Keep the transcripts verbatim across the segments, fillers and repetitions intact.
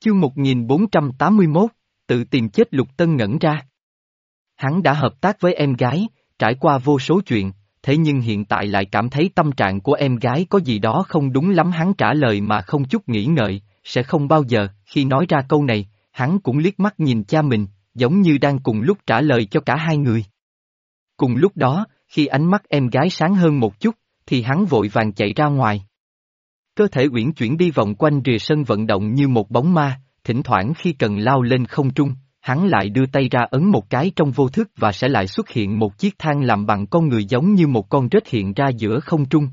Chương một nghìn bốn trăm tám mươi mốt, tự tìm chết. Lục Tân ngẩn ra. Hắn đã hợp tác với em gái, trải qua vô số chuyện, thế nhưng hiện tại lại cảm thấy tâm trạng của em gái có gì đó không đúng lắm. Hắn trả lời mà không chút nghĩ ngợi, sẽ không bao giờ. Khi nói ra câu này, hắn cũng liếc mắt nhìn cha mình, giống như đang cùng lúc trả lời cho cả hai người. Cùng lúc đó, khi ánh mắt em gái sáng hơn một chút, thì hắn vội vàng chạy ra ngoài. Cơ thể uyển chuyển đi vòng quanh rìa sân vận động như một bóng ma, thỉnh thoảng khi cần lao lên không trung, hắn lại đưa tay ra ấn một cái trong vô thức và sẽ lại xuất hiện một chiếc thang làm bằng con người giống như một con rết hiện ra giữa không trung.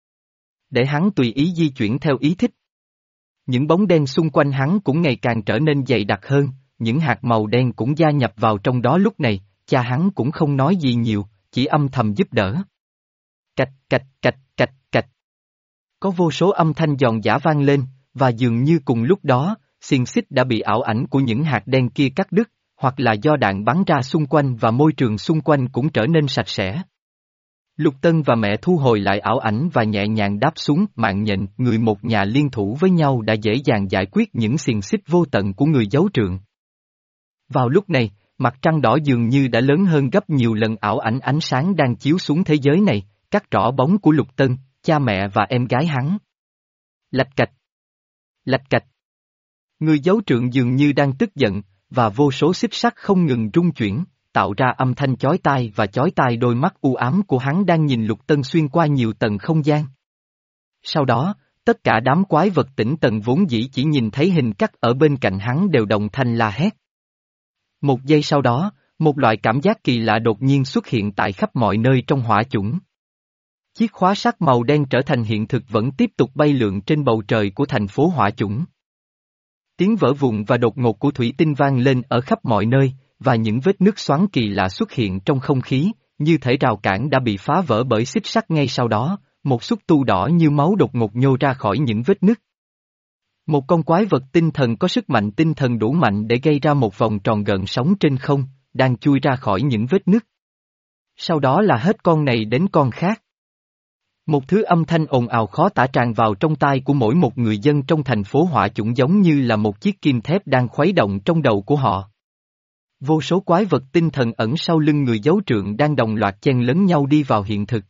Để hắn tùy ý di chuyển theo ý thích. Những bóng đen xung quanh hắn cũng ngày càng trở nên dày đặc hơn, những hạt màu đen cũng gia nhập vào trong đó. Lúc này, cha hắn cũng không nói gì nhiều, chỉ âm thầm giúp đỡ. Cạch cạch cạch cạch cạch. Có vô số âm thanh giòn giã vang lên, và dường như cùng lúc đó, xiềng xích đã bị ảo ảnh của những hạt đen kia cắt đứt, hoặc là do đạn bắn ra xung quanh và môi trường xung quanh cũng trở nên sạch sẽ. Lục Tân và mẹ thu hồi lại ảo ảnh và nhẹ nhàng đáp xuống. Mạng nhện, người một nhà liên thủ với nhau đã dễ dàng giải quyết những xiềng xích vô tận của người giấu trượng. Vào lúc này, mặt trăng đỏ dường như đã lớn hơn gấp nhiều lần. Ảo ảnh ánh sáng đang chiếu xuống thế giới này, cắt rõ bóng của Lục Tân, cha mẹ và em gái hắn. Lạch cạch. Lạch cạch. Người giấu trượng dường như đang tức giận, và vô số xích sắt không ngừng rung chuyển, tạo ra âm thanh chói tai và chói tai. Đôi mắt u ám của hắn đang nhìn Lục Tân xuyên qua nhiều tầng không gian. Sau đó, tất cả đám quái vật tĩnh tầng vốn dĩ chỉ nhìn thấy hình cắt ở bên cạnh hắn đều đồng thanh la hét. Một giây sau đó, một loại cảm giác kỳ lạ đột nhiên xuất hiện tại khắp mọi nơi trong hỏa chủng. Chiếc khóa sắt màu đen trở thành hiện thực vẫn tiếp tục bay lượn trên bầu trời của thành phố hỏa chủng. Tiếng vỡ vụn và đột ngột của thủy tinh vang lên ở khắp mọi nơi, và những vết nứt xoắn kỳ lạ xuất hiện trong không khí, như thể rào cản đã bị phá vỡ bởi xích sắt. Ngay sau đó, một xúc tu đỏ như máu đột ngột nhô ra khỏi những vết nứt. Một con quái vật tinh thần có sức mạnh tinh thần đủ mạnh để gây ra một vòng tròn gợn sóng trên không, đang chui ra khỏi những vết nứt. Sau đó là hết con này đến con khác. Một thứ âm thanh ồn ào khó tả tràn vào trong tai của mỗi một người dân trong thành phố hỏa chủng, giống như là một chiếc kim thép đang khuấy động trong đầu của họ. Vô số quái vật tinh thần ẩn sau lưng người giấu trượng đang đồng loạt chen lấn nhau đi vào hiện thực.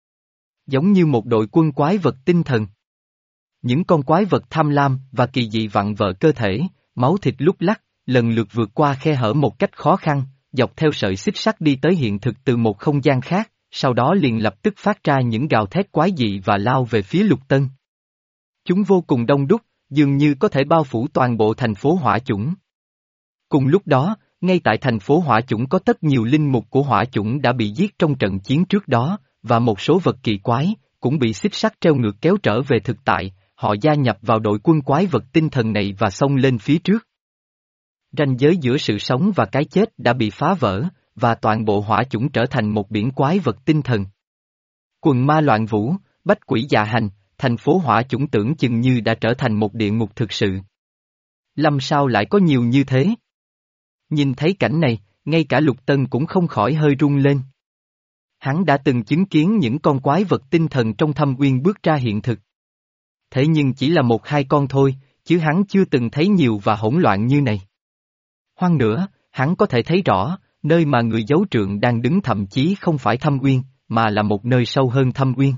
Giống như một đội quân quái vật tinh thần. Những con quái vật tham lam và kỳ dị vặn vỡ cơ thể, máu thịt lúc lắc, lần lượt vượt qua khe hở một cách khó khăn, dọc theo sợi xích sắt đi tới hiện thực từ một không gian khác. Sau đó liền lập tức phát ra những gào thét quái dị và lao về phía Lục Tân. Chúng vô cùng đông đúc, dường như có thể bao phủ toàn bộ thành phố hỏa chủng. Cùng lúc đó, ngay tại thành phố hỏa chủng có rất nhiều linh mục của hỏa chủng đã bị giết trong trận chiến trước đó, và một số vật kỳ quái, cũng bị xích sắt treo ngược kéo trở về thực tại. Họ gia nhập vào đội quân quái vật tinh thần này và xông lên phía trước. Ranh giới giữa sự sống và cái chết đã bị phá vỡ, và toàn bộ hỏa chủng trở thành một biển quái vật tinh thần. Quần ma loạn vũ, bách quỷ dạ hành, thành phố hỏa chủng tưởng chừng như đã trở thành một địa ngục thực sự. Làm sao lại có nhiều như thế? Nhìn thấy cảnh này, ngay cả Lục Tân cũng không khỏi hơi run lên. Hắn đã từng chứng kiến những con quái vật tinh thần trong thâm uyên bước ra hiện thực. Thế nhưng chỉ là một hai con thôi, chứ hắn chưa từng thấy nhiều và hỗn loạn như này. Hoang nữa, hắn có thể thấy rõ, nơi mà người giấu trượng đang đứng thậm chí không phải thâm uyên, mà là một nơi sâu hơn thâm uyên.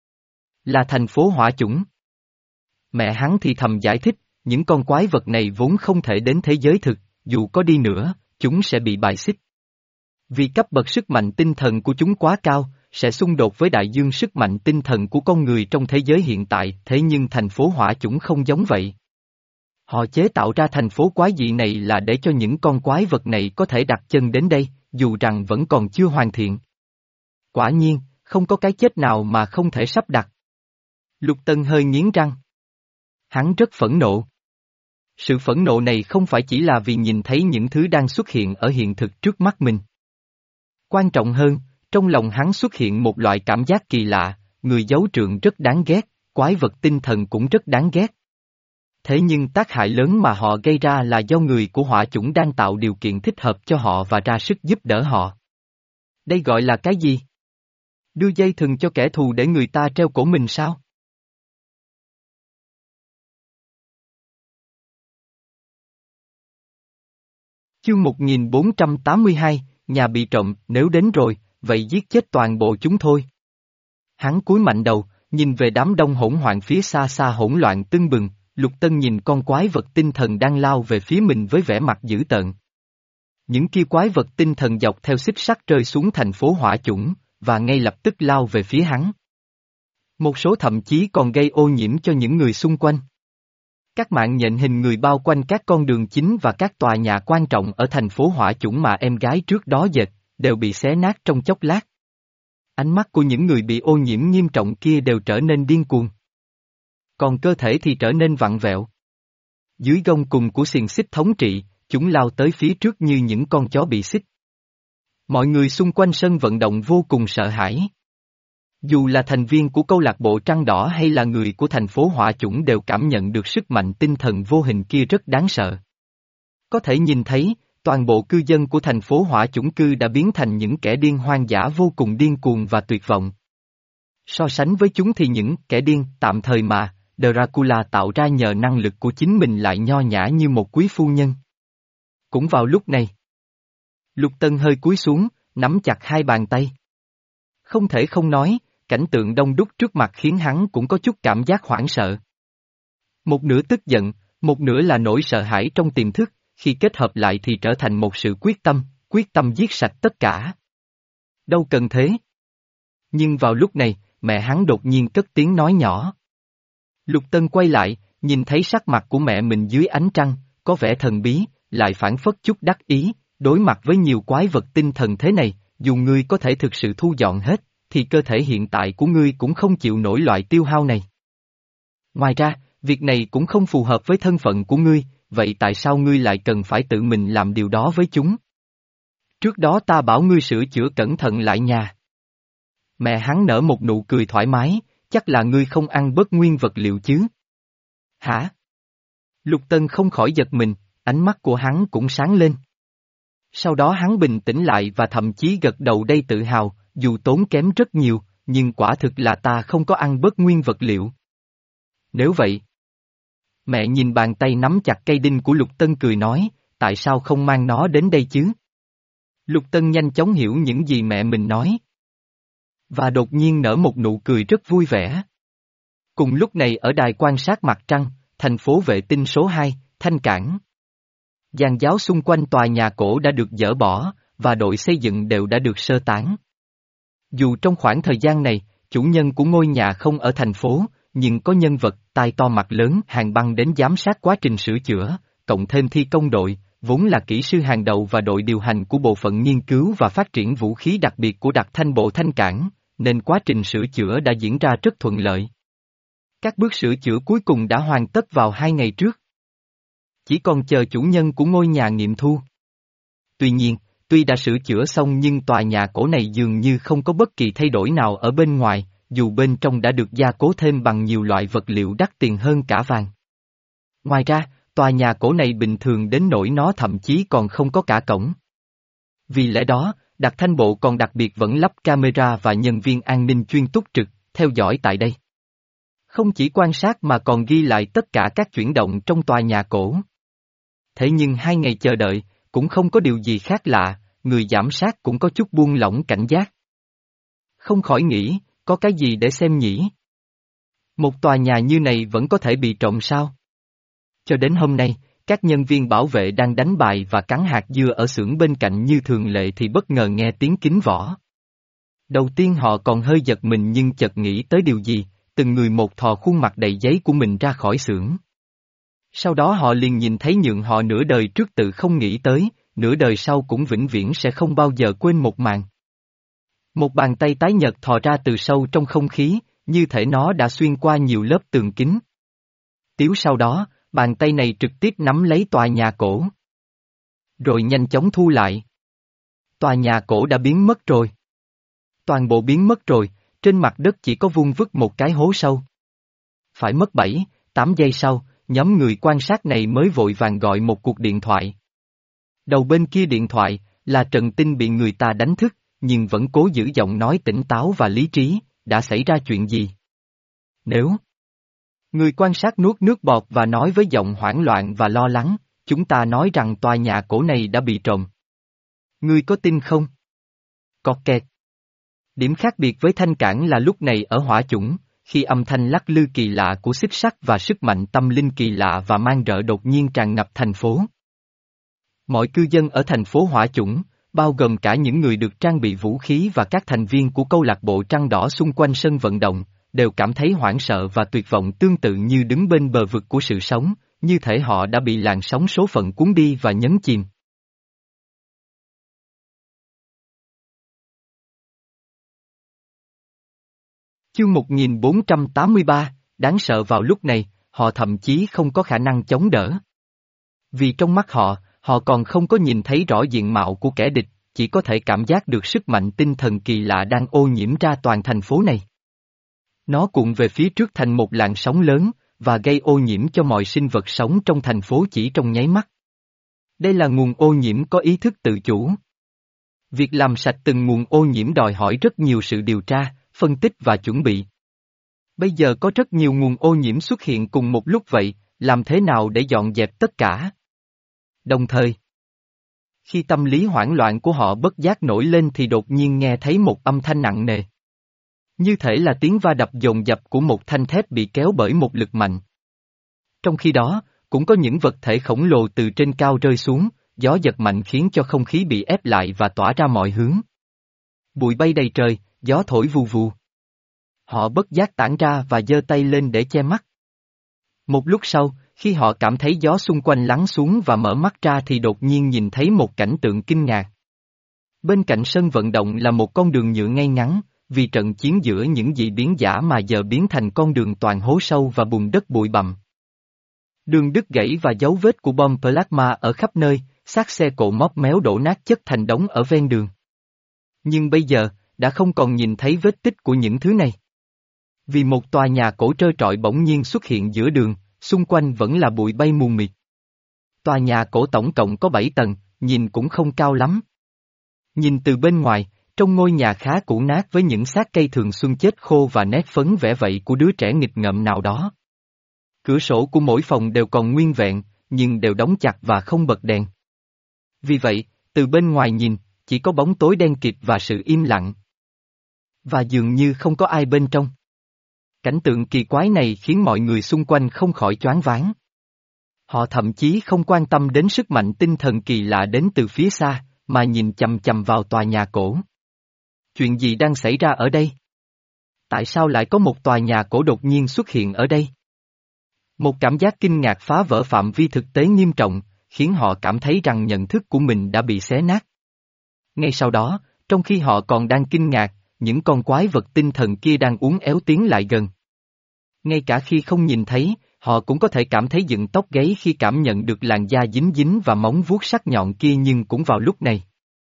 Là thành phố hỏa chủng. Mẹ hắn thì thầm giải thích, những con quái vật này vốn không thể đến thế giới thực, dù có đi nữa, chúng sẽ bị bài xích. Vì cấp bậc sức mạnh tinh thần của chúng quá cao, sẽ xung đột với đại dương sức mạnh tinh thần của con người trong thế giới hiện tại. Thế nhưng thành phố hỏa chủng không giống vậy. Họ chế tạo ra thành phố quái dị này là để cho những con quái vật này có thể đặt chân đến đây, dù rằng vẫn còn chưa hoàn thiện. Quả nhiên, không có cái chết nào mà không thể sắp đặt. Lục Tân hơi nghiến răng. Hắn rất phẫn nộ. Sự phẫn nộ này không phải chỉ là vì nhìn thấy những thứ đang xuất hiện ở hiện thực trước mắt mình. Quan trọng hơn, trong lòng hắn xuất hiện một loại cảm giác kỳ lạ, người giấu trượng rất đáng ghét, quái vật tinh thần cũng rất đáng ghét. Thế nhưng tác hại lớn mà họ gây ra là do người của hỏa chủng đang tạo điều kiện thích hợp cho họ và ra sức giúp đỡ họ. Đây gọi là cái gì? Đưa dây thừng cho kẻ thù để người ta treo cổ mình sao? Chương một nghìn bốn trăm tám mươi hai, nhà bị trộm, nếu đến rồi, vậy giết chết toàn bộ chúng thôi. Hắn cúi mạnh đầu, nhìn về đám đông hỗn hoạn phía xa xa hỗn loạn tưng bừng, Lục Tân nhìn con quái vật tinh thần đang lao về phía mình với vẻ mặt dữ tợn. Những kia quái vật tinh thần dọc theo xích sắt rơi xuống thành phố hỏa chủng, và ngay lập tức lao về phía hắn. Một số thậm chí còn gây ô nhiễm cho những người xung quanh. Các mạng nhện hình người bao quanh các con đường chính và các tòa nhà quan trọng ở thành phố hỏa chủng mà em gái trước đó dệt, đều bị xé nát trong chốc lát. Ánh mắt của những người bị ô nhiễm nghiêm trọng kia đều trở nên điên cuồng. Còn cơ thể thì trở nên vặn vẹo. Dưới gông cùng của xiềng xích thống trị, chúng lao tới phía trước như những con chó bị xích. Mọi người xung quanh sân vận động vô cùng sợ hãi. Dù là thành viên của câu lạc bộ Trăng Đỏ hay là người của thành phố hỏa chủng đều cảm nhận được sức mạnh tinh thần vô hình kia rất đáng sợ. Có thể nhìn thấy, toàn bộ cư dân của thành phố hỏa chủng cư đã biến thành những kẻ điên hoang dã vô cùng điên cuồng và tuyệt vọng. So sánh với chúng thì những kẻ điên tạm thời mà Dracula tạo ra nhờ năng lực của chính mình lại nho nhã như một quý phu nhân. Cũng vào lúc này, Lục Tân hơi cúi xuống, nắm chặt hai bàn tay. Không thể không nói, cảnh tượng đông đúc trước mặt khiến hắn cũng có chút cảm giác hoảng sợ. Một nửa tức giận, một nửa là nỗi sợ hãi trong tiềm thức, khi kết hợp lại thì trở thành một sự quyết tâm, quyết tâm giết sạch tất cả. Đâu cần thế. Nhưng vào lúc này, mẹ hắn đột nhiên cất tiếng nói nhỏ. Lục Tân quay lại, nhìn thấy sắc mặt của mẹ mình dưới ánh trăng, có vẻ thần bí, lại phản phất chút đắc ý, đối mặt với nhiều quái vật tinh thần thế này, dù ngươi có thể thực sự thu dọn hết, thì cơ thể hiện tại của ngươi cũng không chịu nổi loại tiêu hao này. Ngoài ra, việc này cũng không phù hợp với thân phận của ngươi, vậy tại sao ngươi lại cần phải tự mình làm điều đó với chúng? Trước đó ta bảo ngươi sửa chữa cẩn thận lại nhà. Mẹ hắn nở một nụ cười thoải mái, chắc là ngươi không ăn bớt nguyên vật liệu chứ? Hả? Lục Tân không khỏi giật mình, ánh mắt của hắn cũng sáng lên. Sau đó hắn bình tĩnh lại và thậm chí gật đầu đầy tự hào, dù tốn kém rất nhiều, nhưng quả thực là ta không có ăn bớt nguyên vật liệu. Nếu vậy, mẹ nhìn bàn tay nắm chặt cây đinh của Lục Tân cười nói, tại sao không mang nó đến đây chứ? Lục Tân nhanh chóng hiểu những gì mẹ mình nói. Và đột nhiên nở một nụ cười rất vui vẻ. Cùng lúc này ở đài quan sát mặt trăng, thành phố vệ tinh số hai, Thanh Cảng. Giàn giáo xung quanh tòa nhà cổ đã được dỡ bỏ, và đội xây dựng đều đã được sơ tán. Dù trong khoảng thời gian này, chủ nhân của ngôi nhà không ở thành phố, nhưng có nhân vật tai to mặt lớn hàng băng đến giám sát quá trình sửa chữa, cộng thêm thi công đội, vốn là kỹ sư hàng đầu và đội điều hành của bộ phận nghiên cứu và phát triển vũ khí đặc biệt của đặc thanh bộ Thanh Cảng, nên quá trình sửa chữa đã diễn ra rất thuận lợi. Các bước sửa chữa cuối cùng đã hoàn tất vào hai ngày trước. Chỉ còn chờ chủ nhân của ngôi nhà nghiệm thu. Tuy nhiên, tuy đã sửa chữa xong nhưng tòa nhà cổ này dường như không có bất kỳ thay đổi nào ở bên ngoài, dù bên trong đã được gia cố thêm bằng nhiều loại vật liệu đắt tiền hơn cả vàng. Ngoài ra, tòa nhà cổ này bình thường đến nỗi nó thậm chí còn không có cả cổng. Vì lẽ đó, đặc thanh bộ còn đặc biệt vẫn lắp camera và nhân viên an ninh chuyên túc trực, theo dõi tại đây. Không chỉ quan sát mà còn ghi lại tất cả các chuyển động trong tòa nhà cổ. Thế nhưng hai ngày chờ đợi, cũng không có điều gì khác lạ, người giám sát cũng có chút buông lỏng cảnh giác. Không khỏi nghĩ, có cái gì để xem nhỉ? Một tòa nhà như này vẫn có thể bị trộm sao? Cho đến hôm nay, các nhân viên bảo vệ đang đánh bài và cắn hạt dưa ở xưởng bên cạnh như thường lệ thì bất ngờ nghe tiếng kính võ. Đầu tiên họ còn hơi giật mình nhưng chợt nghĩ tới điều gì, từng người một thò khuôn mặt đầy giấy của mình ra khỏi xưởng. Sau đó họ liền nhìn thấy nhượng họ nửa đời trước tự không nghĩ tới, nửa đời sau cũng vĩnh viễn sẽ không bao giờ quên một màn. Một bàn tay tái nhợt thò ra từ sâu trong không khí, như thể nó đã xuyên qua nhiều lớp tường kính. Tiếu sau đó, bàn tay này trực tiếp nắm lấy tòa nhà cổ. Rồi nhanh chóng thu lại. Tòa nhà cổ đã biến mất rồi. Toàn bộ biến mất rồi, trên mặt đất chỉ có vuông vức một cái hố sâu. Phải mất bảy, tám giây sau, nhóm người quan sát này mới vội vàng gọi một cuộc điện thoại. Đầu bên kia điện thoại, là Trần Tinh bị người ta đánh thức, nhưng vẫn cố giữ giọng nói tỉnh táo và lý trí, đã xảy ra chuyện gì? Nếu người quan sát nuốt nước bọt và nói với giọng hoảng loạn và lo lắng, chúng ta nói rằng tòa nhà cổ này đã bị trộm. Ngươi có tin không? Cọt kẹt. Điểm khác biệt với thanh cảng là lúc này ở hỏa chủng, khi âm thanh lắc lư kỳ lạ của xích sắt và sức mạnh tâm linh kỳ lạ và mang rợ đột nhiên tràn ngập thành phố. Mọi cư dân ở thành phố hỏa chủng, bao gồm cả những người được trang bị vũ khí và các thành viên của câu lạc bộ trăng đỏ xung quanh sân vận động, đều cảm thấy hoảng sợ và tuyệt vọng tương tự như đứng bên bờ vực của sự sống, như thể họ đã bị làn sóng số phận cuốn đi và nhấn chìm. Chương một nghìn bốn trăm tám mươi ba, đáng sợ vào lúc này, họ thậm chí không có khả năng chống đỡ. Vì trong mắt họ, họ còn không có nhìn thấy rõ diện mạo của kẻ địch, chỉ có thể cảm giác được sức mạnh tinh thần kỳ lạ đang ô nhiễm ra toàn thành phố này. Nó cuộn về phía trước thành một làn sóng lớn, và gây ô nhiễm cho mọi sinh vật sống trong thành phố chỉ trong nháy mắt. Đây là nguồn ô nhiễm có ý thức tự chủ. Việc làm sạch từng nguồn ô nhiễm đòi hỏi rất nhiều sự điều tra, phân tích và chuẩn bị. Bây giờ có rất nhiều nguồn ô nhiễm xuất hiện cùng một lúc vậy, làm thế nào để dọn dẹp tất cả? Đồng thời, khi tâm lý hoảng loạn của họ bất giác nổi lên thì đột nhiên nghe thấy một âm thanh nặng nề. Như thể là tiếng va đập dồn dập của một thanh thép bị kéo bởi một lực mạnh. Trong khi đó, cũng có những vật thể khổng lồ từ trên cao rơi xuống, gió giật mạnh khiến cho không khí bị ép lại và tỏa ra mọi hướng. Bụi bay đầy trời, gió thổi vù vù. Họ bất giác tản ra và giơ tay lên để che mắt. Một lúc sau, khi họ cảm thấy gió xung quanh lắng xuống và mở mắt ra thì đột nhiên nhìn thấy một cảnh tượng kinh ngạc. Bên cạnh sân vận động là một con đường nhựa ngay ngắn, vì trận chiến giữa những dị biến giả mà giờ biến thành con đường toàn hố sâu và bùn đất bụi bặm. Đường đứt gãy và dấu vết của bom plasma ở khắp nơi, xác xe cộ móp méo đổ nát chất thành đống ở ven đường. Nhưng bây giờ, đã không còn nhìn thấy vết tích của những thứ này. Vì một tòa nhà cổ trơ trọi bỗng nhiên xuất hiện giữa đường, xung quanh vẫn là bụi bay mù mịt. Tòa nhà cổ tổng cộng có bảy tầng, nhìn cũng không cao lắm. Nhìn từ bên ngoài, trong ngôi nhà khá cũ nát với những xác cây thường xuân chết khô và nét phấn vẽ vậy của đứa trẻ nghịch ngợm nào đó. Cửa sổ của mỗi phòng đều còn nguyên vẹn, nhưng đều đóng chặt và không bật đèn. Vì vậy, từ bên ngoài nhìn, chỉ có bóng tối đen kịt và sự im lặng. Và dường như không có ai bên trong. Cảnh tượng kỳ quái này khiến mọi người xung quanh không khỏi choáng váng. Họ thậm chí không quan tâm đến sức mạnh tinh thần kỳ lạ đến từ phía xa, mà nhìn chằm chằm vào tòa nhà cổ. Chuyện gì đang xảy ra ở đây? Tại sao lại có một tòa nhà cổ đột nhiên xuất hiện ở đây? Một cảm giác kinh ngạc phá vỡ phạm vi thực tế nghiêm trọng, khiến họ cảm thấy rằng nhận thức của mình đã bị xé nát. Ngay sau đó, trong khi họ còn đang kinh ngạc, những con quái vật tinh thần kia đang uốn éo tiến lại gần. Ngay cả khi không nhìn thấy, họ cũng có thể cảm thấy dựng tóc gáy khi cảm nhận được làn da dính dính và móng vuốt sắc nhọn kia, nhưng cũng vào lúc này.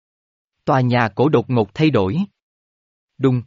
Tòa nhà cổ đột ngột thay đổi. Đùng.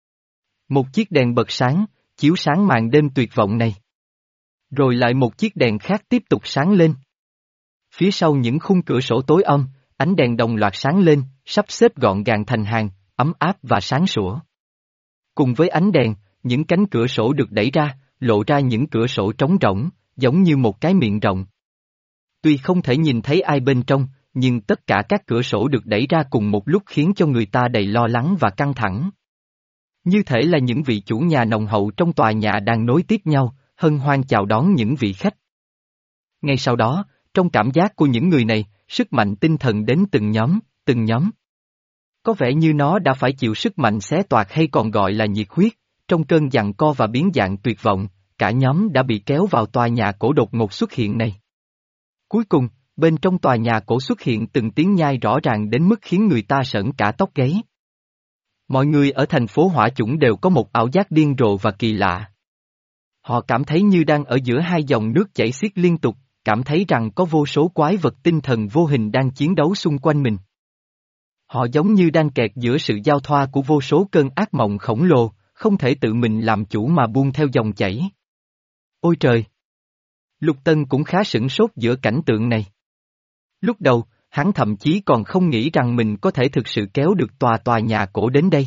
Một chiếc đèn bật sáng, chiếu sáng màn đêm tuyệt vọng này. Rồi lại một chiếc đèn khác tiếp tục sáng lên. Phía sau những khung cửa sổ tối om, ánh đèn đồng loạt sáng lên, sắp xếp gọn gàng thành hàng, ấm áp và sáng sủa. Cùng với ánh đèn, những cánh cửa sổ được đẩy ra, lộ ra những cửa sổ trống rỗng, giống như một cái miệng rộng. Tuy không thể nhìn thấy ai bên trong, nhưng tất cả các cửa sổ được đẩy ra cùng một lúc khiến cho người ta đầy lo lắng và căng thẳng. Như thể là những vị chủ nhà nồng hậu trong tòa nhà đang nối tiếp nhau, hân hoan chào đón những vị khách. Ngay sau đó, trong cảm giác của những người này, sức mạnh tinh thần đến từng nhóm, từng nhóm. Có vẻ như nó đã phải chịu sức mạnh xé toạc hay còn gọi là nhiệt huyết, trong cơn giằng co và biến dạng tuyệt vọng, cả nhóm đã bị kéo vào tòa nhà cổ đột ngột xuất hiện này. Cuối cùng, bên trong tòa nhà cổ xuất hiện từng tiếng nhai rõ ràng đến mức khiến người ta sởn cả tóc gáy. Mọi người ở thành phố hỏa chủng đều có một ảo giác điên rồ và kỳ lạ. Họ cảm thấy như đang ở giữa hai dòng nước chảy xiết liên tục, cảm thấy rằng có vô số quái vật tinh thần vô hình đang chiến đấu xung quanh mình. Họ giống như đang kẹt giữa sự giao thoa của vô số cơn ác mộng khổng lồ, không thể tự mình làm chủ mà buông theo dòng chảy. Ôi trời! Lục Tân cũng khá sửng sốt giữa cảnh tượng này. Lúc đầu, hắn thậm chí còn không nghĩ rằng mình có thể thực sự kéo được tòa tòa nhà cổ đến đây.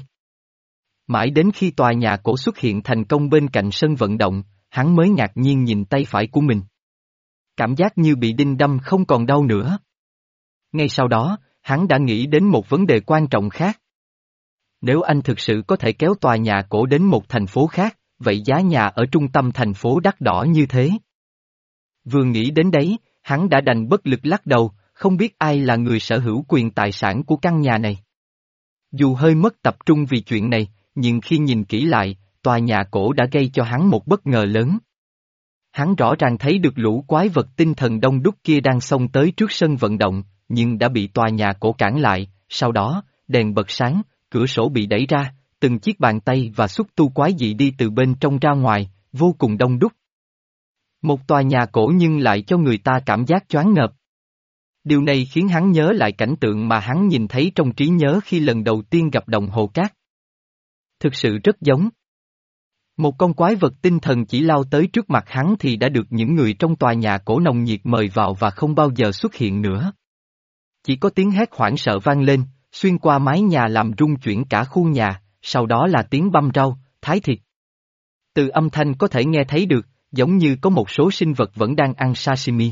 Mãi đến khi tòa nhà cổ xuất hiện thành công bên cạnh sân vận động, hắn mới ngạc nhiên nhìn tay phải của mình. Cảm giác như bị đinh đâm không còn đau nữa. Ngay sau đó, hắn đã nghĩ đến một vấn đề quan trọng khác. Nếu anh thực sự có thể kéo tòa nhà cổ đến một thành phố khác, vậy giá nhà ở trung tâm thành phố đắt đỏ như thế. Vừa nghĩ đến đấy, hắn đã đành bất lực lắc đầu, không biết ai là người sở hữu quyền tài sản của căn nhà này. Dù hơi mất tập trung vì chuyện này, nhưng khi nhìn kỹ lại, tòa nhà cổ đã gây cho hắn một bất ngờ lớn. Hắn rõ ràng thấy được lũ quái vật tinh thần đông đúc kia đang xông tới trước sân vận động, nhưng đã bị tòa nhà cổ cản lại, sau đó, đèn bật sáng, cửa sổ bị đẩy ra, từng chiếc bàn tay và xúc tu quái dị đi từ bên trong ra ngoài, vô cùng đông đúc. Một tòa nhà cổ nhưng lại cho người ta cảm giác choáng ngợp. Điều này khiến hắn nhớ lại cảnh tượng mà hắn nhìn thấy trong trí nhớ khi lần đầu tiên gặp đồng hồ cát. Thực sự rất giống. Một con quái vật tinh thần chỉ lao tới trước mặt hắn thì đã được những người trong tòa nhà cổ nồng nhiệt mời vào và không bao giờ xuất hiện nữa. Chỉ có tiếng hét hoảng sợ vang lên, xuyên qua mái nhà làm rung chuyển cả khu nhà, sau đó là tiếng băm rau, thái thịt. Từ âm thanh có thể nghe thấy được, giống như có một số sinh vật vẫn đang ăn sashimi.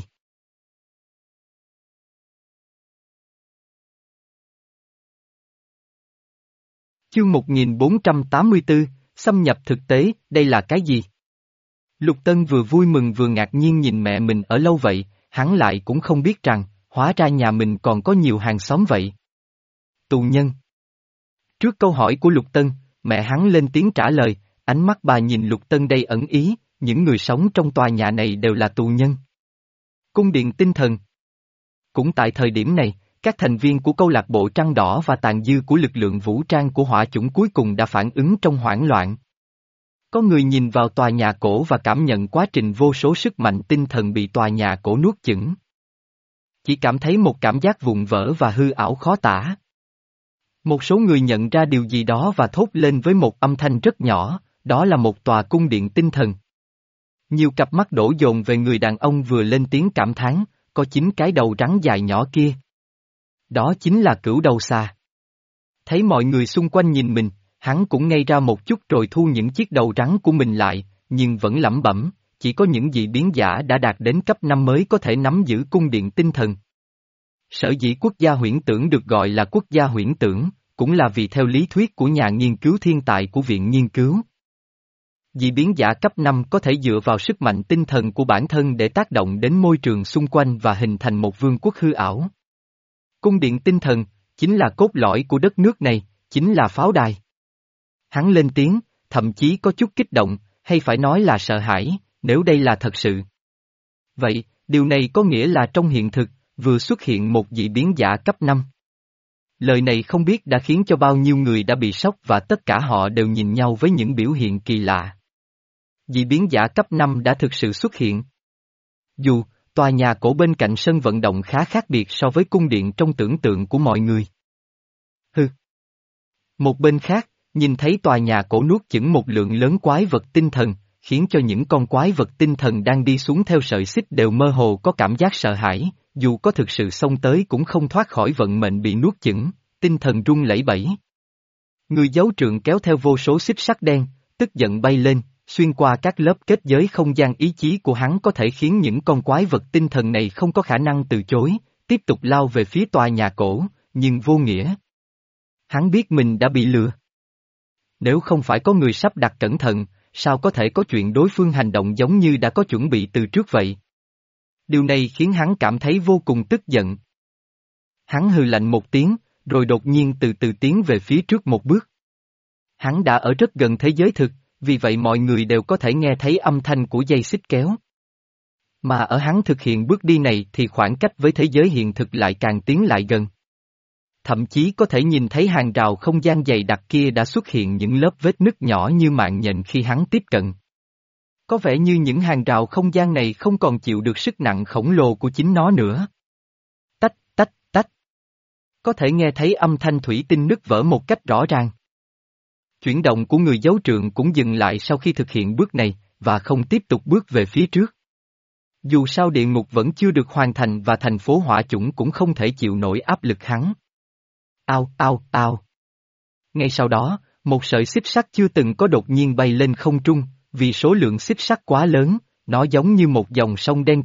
Chương một nghìn bốn trăm tám mươi tư, xâm nhập thực tế, đây là cái gì? Lục Tân vừa vui mừng vừa ngạc nhiên nhìn mẹ mình ở lâu vậy, hắn lại cũng không biết rằng, hóa ra nhà mình còn có nhiều hàng xóm vậy. Tù nhân. Trước câu hỏi của Lục Tân, mẹ hắn lên tiếng trả lời, ánh mắt bà nhìn Lục Tân đầy ẩn ý, những người sống trong tòa nhà này đều là tù nhân. Cung điện tinh thần. Cũng tại thời điểm này, các thành viên của câu lạc bộ Trăng Đỏ và tàn dư của lực lượng vũ trang của hỏa chủng cuối cùng đã phản ứng trong hoảng loạn. Có người nhìn vào tòa nhà cổ và cảm nhận quá trình vô số sức mạnh tinh thần bị tòa nhà cổ nuốt chửng. Chỉ cảm thấy một cảm giác vụn vỡ và hư ảo khó tả. Một số người nhận ra điều gì đó và thốt lên với một âm thanh rất nhỏ, đó là một tòa cung điện tinh thần. Nhiều cặp mắt đổ dồn về người đàn ông vừa lên tiếng cảm thán, có chín cái đầu rắn dài nhỏ kia. Đó chính là cửu đầu xà. Thấy mọi người xung quanh nhìn mình, hắn cũng ngây ra một chút rồi thu những chiếc đầu rắn của mình lại, nhưng vẫn lẩm bẩm, chỉ có những dị biến giả đã đạt đến cấp năm mới có thể nắm giữ cung điện tinh thần. Sở dĩ quốc gia huyễn tưởng được gọi là quốc gia huyễn tưởng, cũng là vì theo lý thuyết của nhà nghiên cứu thiên tài của Viện Nghiên cứu. Dị biến giả cấp năm có thể dựa vào sức mạnh tinh thần của bản thân để tác động đến môi trường xung quanh và hình thành một vương quốc hư ảo. Cung điện tinh thần, chính là cốt lõi của đất nước này, chính là pháo đài. Hắn lên tiếng, thậm chí có chút kích động, hay phải nói là sợ hãi, nếu đây là thật sự. Vậy, điều này có nghĩa là trong hiện thực, vừa xuất hiện một dị biến giả cấp năm. Lời này không biết đã khiến cho bao nhiêu người đã bị sốc và tất cả họ đều nhìn nhau với những biểu hiện kỳ lạ. Dị biến giả cấp năm đã thực sự xuất hiện. Dù, tòa nhà cổ bên cạnh sân vận động khá khác biệt so với cung điện trong tưởng tượng của mọi người. Hừ. Một bên khác, nhìn thấy tòa nhà cổ nuốt chửng một lượng lớn quái vật tinh thần, khiến cho những con quái vật tinh thần đang đi xuống theo sợi xích đều mơ hồ có cảm giác sợ hãi, dù có thực sự xông tới cũng không thoát khỏi vận mệnh bị nuốt chửng, tinh thần run lẩy bẩy. Người giấu trượng kéo theo vô số xích sắt đen, tức giận bay lên, xuyên qua các lớp kết giới không gian ý chí của hắn có thể khiến những con quái vật tinh thần này không có khả năng từ chối, tiếp tục lao về phía tòa nhà cổ, nhưng vô nghĩa. Hắn biết mình đã bị lừa. Nếu không phải có người sắp đặt cẩn thận, sao có thể có chuyện đối phương hành động giống như đã có chuẩn bị từ trước vậy? Điều này khiến hắn cảm thấy vô cùng tức giận. Hắn hừ lạnh một tiếng, rồi đột nhiên từ từ tiến về phía trước một bước. Hắn đã ở rất gần thế giới thực, vì vậy mọi người đều có thể nghe thấy âm thanh của dây xích kéo. Mà ở hắn thực hiện bước đi này thì khoảng cách với thế giới hiện thực lại càng tiến lại gần. Thậm chí có thể nhìn thấy hàng rào không gian dày đặc kia đã xuất hiện những lớp vết nứt nhỏ như mạng nhện khi hắn tiếp cận. Có vẻ như những hàng rào không gian này không còn chịu được sức nặng khổng lồ của chính nó nữa. Tách, tách, tách. Có thể nghe thấy âm thanh thủy tinh nứt vỡ một cách rõ ràng. Chuyển động của người giấu trượng cũng dừng lại sau khi thực hiện bước này, và không tiếp tục bước về phía trước. Dù sao địa ngục vẫn chưa được hoàn thành và thành phố hỏa chủng cũng không thể chịu nổi áp lực hắn. Ao, ao, ao. Ngay sau đó, một sợi xích sắt chưa từng có đột nhiên bay lên không trung, vì số lượng xích sắt quá lớn, nó giống như một dòng sông đen kịt,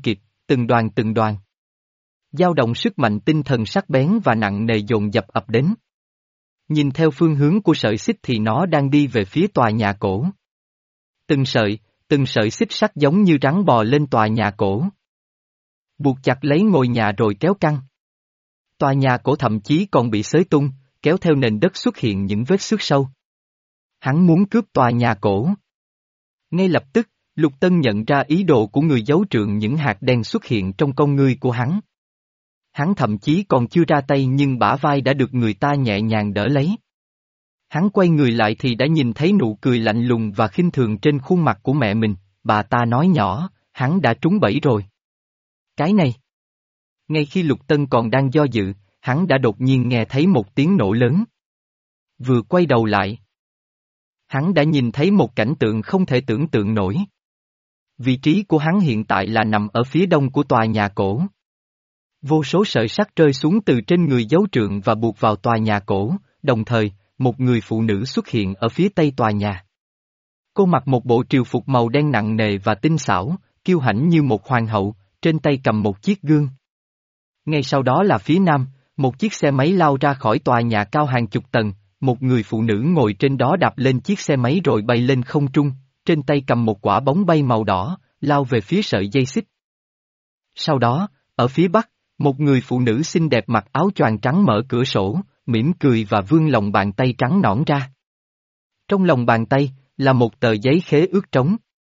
từng đoàn từng đoàn. Dao động sức mạnh tinh thần sắc bén và nặng nề dồn dập ập đến. Nhìn theo phương hướng của sợi xích thì nó đang đi về phía tòa nhà cổ. Từng sợi, từng sợi xích sắt giống như rắn bò lên tòa nhà cổ. Buộc chặt lấy ngôi nhà rồi kéo căng. Tòa nhà cổ thậm chí còn bị xới tung, kéo theo nền đất xuất hiện những vết xước sâu. Hắn muốn cướp tòa nhà cổ. Ngay lập tức, Lục Tân nhận ra ý đồ của người giấu trượng, những hạt đen xuất hiện trong con ngươi của hắn. Hắn thậm chí còn chưa ra tay nhưng bả vai đã được người ta nhẹ nhàng đỡ lấy. Hắn quay người lại thì đã nhìn thấy nụ cười lạnh lùng và khinh thường trên khuôn mặt của mẹ mình, bà ta nói nhỏ, hắn đã trúng bẫy rồi. Cái này. Ngay khi Lục Tân còn đang do dự, hắn đã đột nhiên nghe thấy một tiếng nổ lớn. Vừa quay đầu lại, hắn đã nhìn thấy một cảnh tượng không thể tưởng tượng nổi. Vị trí của hắn hiện tại là nằm ở phía đông của tòa nhà cổ. Vô số sợi sắt rơi xuống từ trên người giấu trượng và buộc vào tòa nhà cổ, đồng thời, một người phụ nữ xuất hiện ở phía tây tòa nhà. Cô mặc một bộ triều phục màu đen nặng nề và tinh xảo, kiêu hãnh như một hoàng hậu, trên tay cầm một chiếc gương. Ngay sau đó là phía nam, một chiếc xe máy lao ra khỏi tòa nhà cao hàng chục tầng, một người phụ nữ ngồi trên đó đạp lên chiếc xe máy rồi bay lên không trung, trên tay cầm một quả bóng bay màu đỏ, lao về phía sợi dây xích. Sau đó, ở phía bắc, một người phụ nữ xinh đẹp mặc áo choàng trắng mở cửa sổ, mỉm cười và vươn lòng bàn tay trắng nõn ra. Trong lòng bàn tay, là một tờ giấy khế ước trống.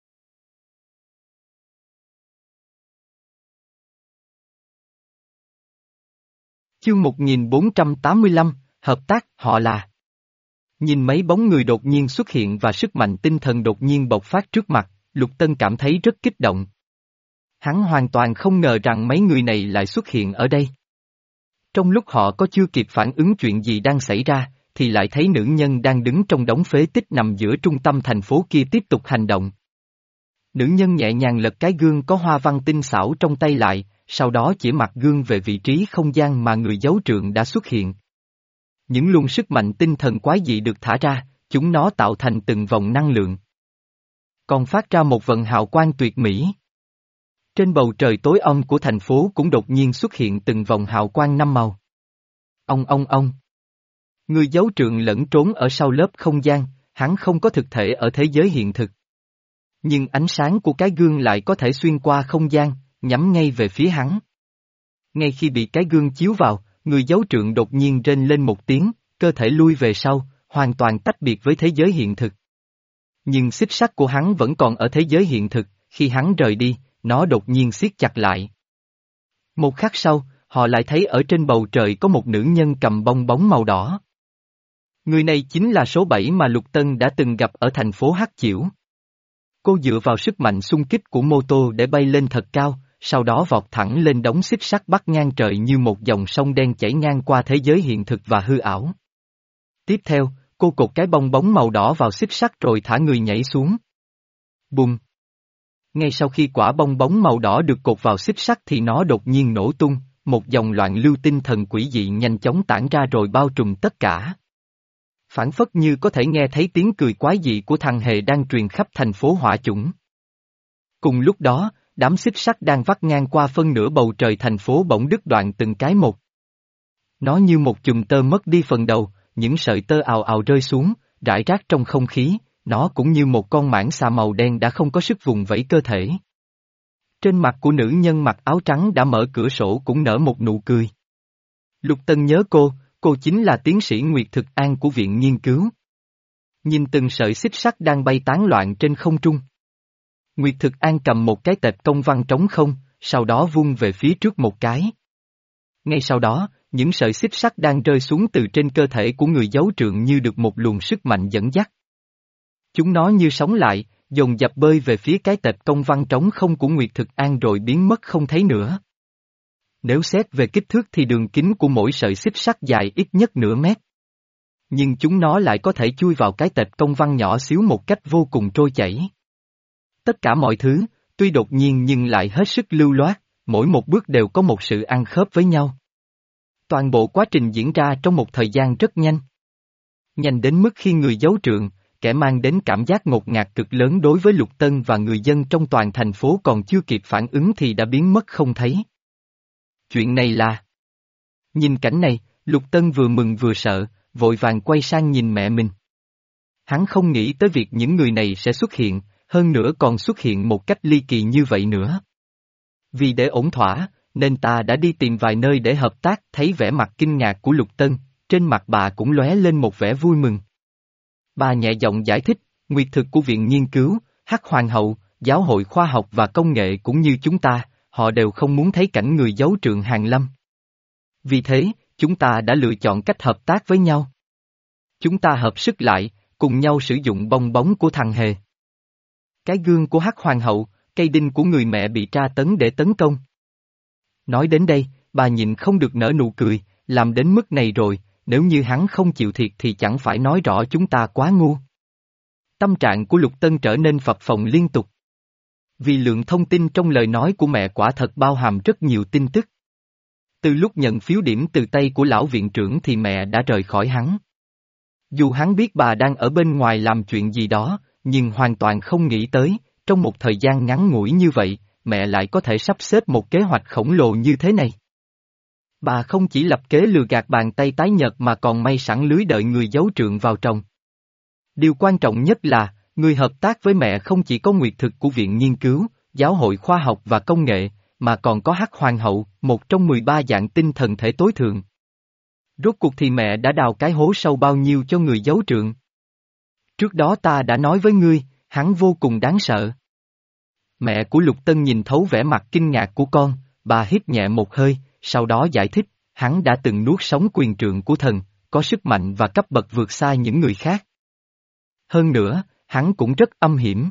Chương một nghìn bốn trăm tám mươi lăm, hợp tác, họ là. Nhìn mấy bóng người đột nhiên xuất hiện và sức mạnh tinh thần đột nhiên bộc phát trước mặt, Lục Tân cảm thấy rất kích động. Hắn hoàn toàn không ngờ rằng mấy người này lại xuất hiện ở đây. Trong lúc họ có chưa kịp phản ứng chuyện gì đang xảy ra, thì lại thấy nữ nhân đang đứng trong đống phế tích nằm giữa trung tâm thành phố kia tiếp tục hành động. Nữ nhân nhẹ nhàng lật cái gương có hoa văn tinh xảo trong tay lại, sau đó chỉ mặt gương về vị trí không gian mà người giấu trượng đã xuất hiện. Những luồng sức mạnh tinh thần quái dị được thả ra, chúng nó tạo thành từng vòng năng lượng. Còn phát ra một vần hào quang tuyệt mỹ. Trên bầu trời tối om của thành phố cũng đột nhiên xuất hiện từng vòng hào quang năm màu. Ông ông ông. Người giấu trượng lẫn trốn ở sau lớp không gian, hắn không có thực thể ở thế giới hiện thực. Nhưng ánh sáng của cái gương lại có thể xuyên qua không gian, nhắm ngay về phía hắn. Ngay khi bị cái gương chiếu vào, người giấu trượng đột nhiên rên lên một tiếng, cơ thể lui về sau, hoàn toàn tách biệt với thế giới hiện thực. Nhưng xích sắt của hắn vẫn còn ở thế giới hiện thực, khi hắn rời đi, nó đột nhiên siết chặt lại. Một khắc sau, họ lại thấy ở trên bầu trời có một nữ nhân cầm bong bóng màu đỏ. Người này chính là số bảy mà Lục Tân đã từng gặp ở thành phố Hắc Chiểu. Cô dựa vào sức mạnh xung kích của mô tô để bay lên thật cao, sau đó vọt thẳng lên đống xích sắt bắc ngang trời như một dòng sông đen chảy ngang qua thế giới hiện thực và hư ảo. Tiếp theo, cô cột cái bong bóng màu đỏ vào xích sắt rồi thả người nhảy xuống. Bùm! Ngay sau khi quả bong bóng màu đỏ được cột vào xích sắt thì nó đột nhiên nổ tung, một dòng loạn lưu tinh thần quỷ dị nhanh chóng tản ra rồi bao trùm tất cả. Phản phất như có thể nghe thấy tiếng cười quái dị của thằng hề đang truyền khắp thành phố hỏa chủng. Cùng lúc đó, đám xích sắt đang vắt ngang qua phân nửa bầu trời thành phố bỗng đứt đoạn từng cái một. Nó như một chùm tơ mất đi phần đầu, những sợi tơ ào ào rơi xuống, rải rác trong không khí, nó cũng như một con mãng xà màu đen đã không có sức vùng vẫy cơ thể. Trên mặt của nữ nhân mặc áo trắng đã mở cửa sổ cũng nở một nụ cười. Lục Tân nhớ cô, cô chính là tiến sĩ Nguyệt Thực An của viện nghiên cứu. Nhìn từng sợi xích sắt đang bay tán loạn trên không trung. Nguyệt Thực An cầm một cái tệp công văn trống không, sau đó vung về phía trước một cái. Ngay sau đó, những sợi xích sắt đang rơi xuống từ trên cơ thể của người giấu trượng như được một luồng sức mạnh dẫn dắt. Chúng nó như sống lại, dồn dập bơi về phía cái tệp công văn trống không của Nguyệt Thực An rồi biến mất không thấy nữa. Nếu xét về kích thước thì đường kính của mỗi sợi xích sắt dài ít nhất nửa mét. Nhưng chúng nó lại có thể chui vào cái tệp công văn nhỏ xíu một cách vô cùng trôi chảy. Tất cả mọi thứ, tuy đột nhiên nhưng lại hết sức lưu loát, mỗi một bước đều có một sự ăn khớp với nhau. Toàn bộ quá trình diễn ra trong một thời gian rất nhanh. Nhanh đến mức khi người giấu trượng, kẻ mang đến cảm giác ngột ngạt cực lớn đối với Lục Tân và người dân trong toàn thành phố còn chưa kịp phản ứng thì đã biến mất không thấy. Chuyện này là... Nhìn cảnh này, Lục Tân vừa mừng vừa sợ, vội vàng quay sang nhìn mẹ mình. Hắn không nghĩ tới việc những người này sẽ xuất hiện, hơn nữa còn xuất hiện một cách ly kỳ như vậy nữa. Vì để ổn thỏa, nên ta đã đi tìm vài nơi để hợp tác. Thấy vẻ mặt kinh ngạc của Lục Tân, trên mặt bà cũng lóe lên một vẻ vui mừng. Bà nhẹ giọng giải thích, nguyệt thực của Viện Nghiên cứu, Hắc Hoàng hậu, Giáo hội Khoa học và Công nghệ cũng như chúng ta, họ đều không muốn thấy cảnh người giấu Trượng Hàn Lâm. Vì thế, chúng ta đã lựa chọn cách hợp tác với nhau. Chúng ta hợp sức lại, cùng nhau sử dụng bong bóng của thằng Hề. Cái gương của Hắc Hoàng hậu, cây đinh của người mẹ bị tra tấn để tấn công. Nói đến đây, bà nhịn không được nở nụ cười, làm đến mức này rồi, nếu như hắn không chịu thiệt thì chẳng phải nói rõ chúng ta quá ngu. Tâm trạng của Lục Tân trở nên phập phồng liên tục. Vì lượng thông tin trong lời nói của mẹ quả thật bao hàm rất nhiều tin tức. Từ lúc nhận phiếu điểm từ tay của lão viện trưởng thì mẹ đã rời khỏi hắn. Dù hắn biết bà đang ở bên ngoài làm chuyện gì đó, nhưng hoàn toàn không nghĩ tới, trong một thời gian ngắn ngủi như vậy, mẹ lại có thể sắp xếp một kế hoạch khổng lồ như thế này. Bà không chỉ lập kế lừa gạt bàn tay tái nhợt mà còn may sẵn lưới đợi người giấu Trượng vào trong. Điều quan trọng nhất là, người hợp tác với mẹ không chỉ có nguyệt thực của Viện Nghiên cứu, Giáo hội Khoa học và Công nghệ, mà còn có Hắc Hoàng hậu, một trong mười ba dạng tinh thần thể tối thượng. Rốt cuộc thì mẹ đã đào cái hố sâu bao nhiêu cho người giấu Trượng? Trước đó ta đã nói với ngươi, hắn vô cùng đáng sợ. Mẹ của Lục Tân nhìn thấu vẻ mặt kinh ngạc của con, bà hít nhẹ một hơi, sau đó giải thích, hắn đã từng nuốt sống quyền trượng của thần, có sức mạnh và cấp bậc vượt xa những người khác. Hơn nữa, hắn cũng rất âm hiểm.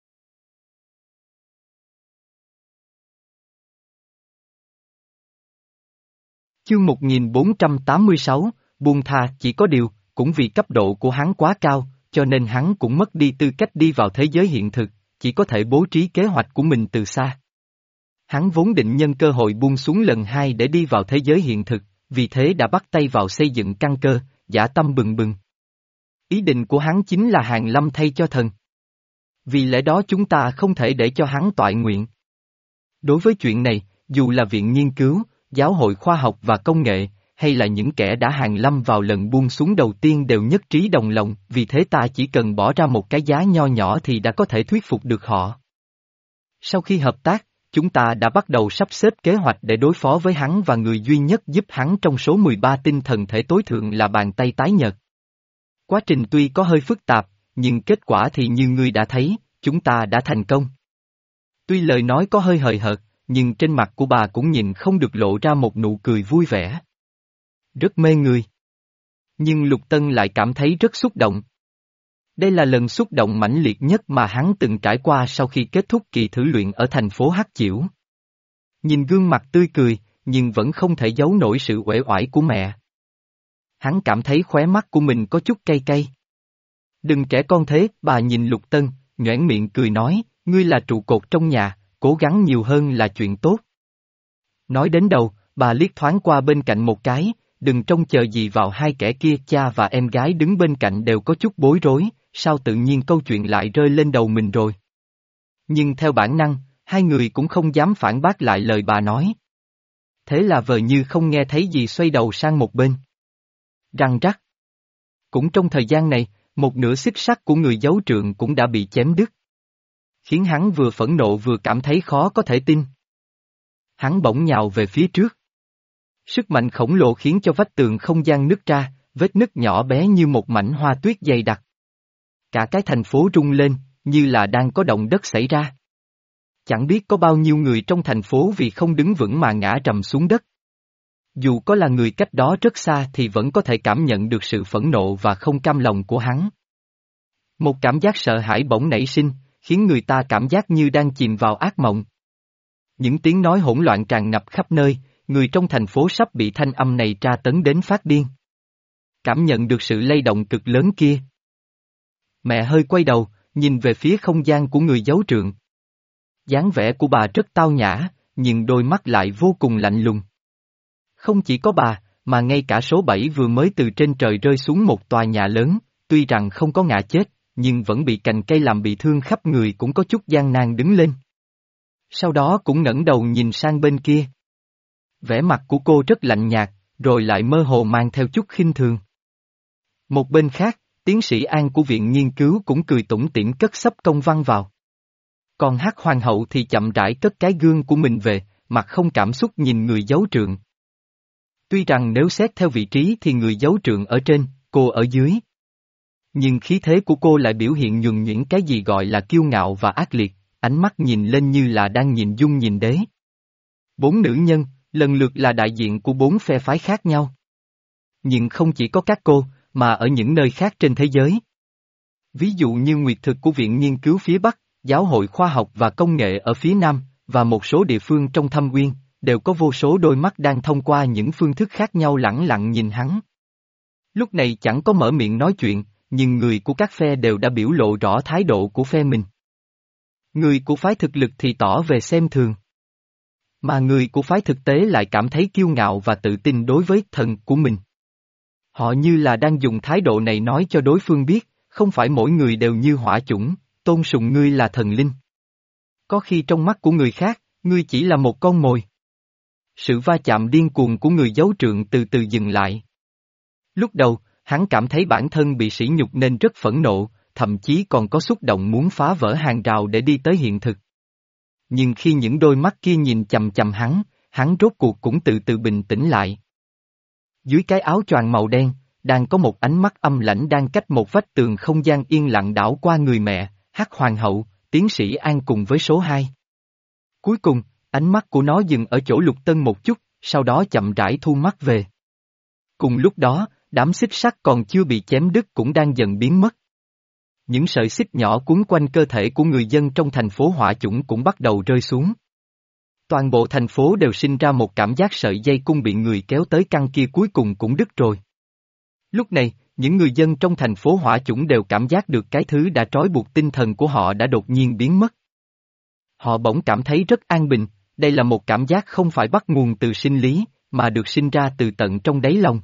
Chương một nghìn bốn trăm tám mươi sáu, buông tha. Chỉ có điều, cũng vì cấp độ của hắn quá cao, cho nên hắn cũng mất đi tư cách đi vào thế giới hiện thực, chỉ có thể bố trí kế hoạch của mình từ xa. Hắn vốn định nhân cơ hội buông xuống lần hai để đi vào thế giới hiện thực, vì thế đã bắt tay vào xây dựng căn cơ, dã tâm bừng bừng. Ý định của hắn chính là Hàn Lâm thay cho thần. Vì lẽ đó chúng ta không thể để cho hắn toại nguyện. Đối với chuyện này, dù là Viện Nghiên cứu, Giáo hội Khoa học và Công nghệ, hay là những kẻ đã Hàn Lâm vào lần buông xuống đầu tiên đều nhất trí đồng lòng, vì thế ta chỉ cần bỏ ra một cái giá nho nhỏ thì đã có thể thuyết phục được họ. Sau khi hợp tác, chúng ta đã bắt đầu sắp xếp kế hoạch để đối phó với hắn và người duy nhất giúp hắn trong số mười ba tinh thần thể tối thượng là bàn tay tái nhợt. Quá trình tuy có hơi phức tạp, nhưng kết quả thì như ngươi đã thấy, chúng ta đã thành công. Tuy lời nói có hơi hời hợt, nhưng trên mặt của bà cũng nhìn không được lộ ra một nụ cười vui vẻ. Rất mê người. Nhưng Lục Tân lại cảm thấy rất xúc động. Đây là lần xúc động mãnh liệt nhất mà hắn từng trải qua sau khi kết thúc kỳ thử luyện ở thành phố Hắc Chiểu. Nhìn gương mặt tươi cười, nhưng vẫn không thể giấu nổi sự uể oải của mẹ. Hắn cảm thấy khóe mắt của mình có chút cay cay. Đừng trẻ con thế, bà nhìn Lục Tân, nhoẻn miệng cười nói, ngươi là trụ cột trong nhà, cố gắng nhiều hơn là chuyện tốt. Nói đến đầu, bà liếc thoáng qua bên cạnh một cái, đừng trông chờ gì vào hai kẻ kia. Cha và em gái đứng bên cạnh đều có chút bối rối, sao tự nhiên câu chuyện lại rơi lên đầu mình rồi. Nhưng theo bản năng, hai người cũng không dám phản bác lại lời bà nói. Thế là vờ như không nghe thấy gì xoay đầu sang một bên. Răng rắc. Cũng trong thời gian này, một nửa xích sắt của người giấu Trượng cũng đã bị chém đứt. Khiến hắn vừa phẫn nộ vừa cảm thấy khó có thể tin. Hắn bỗng nhào về phía trước. Sức mạnh khổng lồ khiến cho vách tường không gian nứt ra, vết nứt nhỏ bé như một mảnh hoa tuyết dày đặc. Cả cái thành phố rung lên, như là đang có động đất xảy ra. Chẳng biết có bao nhiêu người trong thành phố vì không đứng vững mà ngã trầm xuống đất. Dù có là người cách đó rất xa thì vẫn có thể cảm nhận được sự phẫn nộ và không cam lòng của hắn. Một cảm giác sợ hãi bỗng nảy sinh, khiến người ta cảm giác như đang chìm vào ác mộng. Những tiếng nói hỗn loạn tràn ngập khắp nơi, người trong thành phố sắp bị thanh âm này tra tấn đến phát điên. Cảm nhận được sự lay động cực lớn kia. Mẹ hơi quay đầu, nhìn về phía không gian của người giấu Trượng. dáng vẻ của bà rất tao nhã, nhưng đôi mắt lại vô cùng lạnh lùng. Không chỉ có bà, mà ngay cả số bảy vừa mới từ trên trời rơi xuống một tòa nhà lớn, tuy rằng không có ngã chết, nhưng vẫn bị cành cây làm bị thương khắp người cũng có chút gian nan đứng lên. Sau đó cũng ngẩng đầu nhìn sang bên kia. Vẻ mặt của cô rất lạnh nhạt, rồi lại mơ hồ mang theo chút khinh thường. Một bên khác, tiến sĩ An của viện nghiên cứu cũng cười tủm tỉm cất xấp công văn vào. Còn Hắc Hoàng hậu thì chậm rãi cất cái gương của mình về, mặt không cảm xúc nhìn người giấu trượng. Tuy rằng nếu xét theo vị trí thì người giấu trượng ở trên, cô ở dưới. Nhưng khí thế của cô lại biểu hiện nhuần nhuyễn cái gì gọi là kiêu ngạo và ác liệt, ánh mắt nhìn lên như là đang nhìn dung nhìn đế. Bốn nữ nhân, lần lượt là đại diện của bốn phe phái khác nhau. Nhưng không chỉ có các cô, mà ở những nơi khác trên thế giới. Ví dụ như Nguyệt Thực của Viện Nghiên cứu phía Bắc, Giáo hội Khoa học và Công nghệ ở phía Nam, và một số địa phương trong Thâm Uyên, đều có vô số đôi mắt đang thông qua những phương thức khác nhau lẳng lặng nhìn hắn. Lúc này chẳng có mở miệng nói chuyện, nhưng người của các phe đều đã biểu lộ rõ thái độ của phe mình. Người của phái thực lực thì tỏ về xem thường. Mà người của phái thực tế lại cảm thấy kiêu ngạo và tự tin đối với thần của mình. Họ như là đang dùng thái độ này nói cho đối phương biết, không phải mỗi người đều như Hỏa Chủng, tôn sùng ngươi là thần linh. Có khi trong mắt của người khác, ngươi chỉ là một con mồi. Sự va chạm điên cuồng của người giấu trượng từ từ dừng lại. Lúc đầu, hắn cảm thấy bản thân bị sỉ nhục nên rất phẫn nộ, thậm chí còn có xúc động muốn phá vỡ hàng rào để đi tới hiện thực. Nhưng khi những đôi mắt kia nhìn chằm chằm hắn, hắn rốt cuộc cũng từ từ bình tĩnh lại. Dưới cái áo choàng màu đen, đang có một ánh mắt âm lãnh đang cách một vách tường không gian yên lặng đảo qua người mẹ, Hắc Hoàng hậu, tiến sĩ An cùng với số hai. Cuối cùng, ánh mắt của nó dừng ở chỗ Lục Tân một chút, sau đó chậm rãi thu mắt về. Cùng lúc đó, đám xích sắt còn chưa bị chém đứt cũng đang dần biến mất. Những sợi xích nhỏ quấn quanh cơ thể của người dân trong thành phố Hỏa Chủng cũng bắt đầu rơi xuống. Toàn bộ thành phố đều sinh ra một cảm giác sợi dây cung bị người kéo tới căn kia cuối cùng cũng đứt rồi. Lúc này, những người dân trong thành phố Hỏa Chủng đều cảm giác được cái thứ đã trói buộc tinh thần của họ đã đột nhiên biến mất. Họ bỗng cảm thấy rất an bình, đây là một cảm giác không phải bắt nguồn từ sinh lý, mà được sinh ra từ tận trong đáy lòng.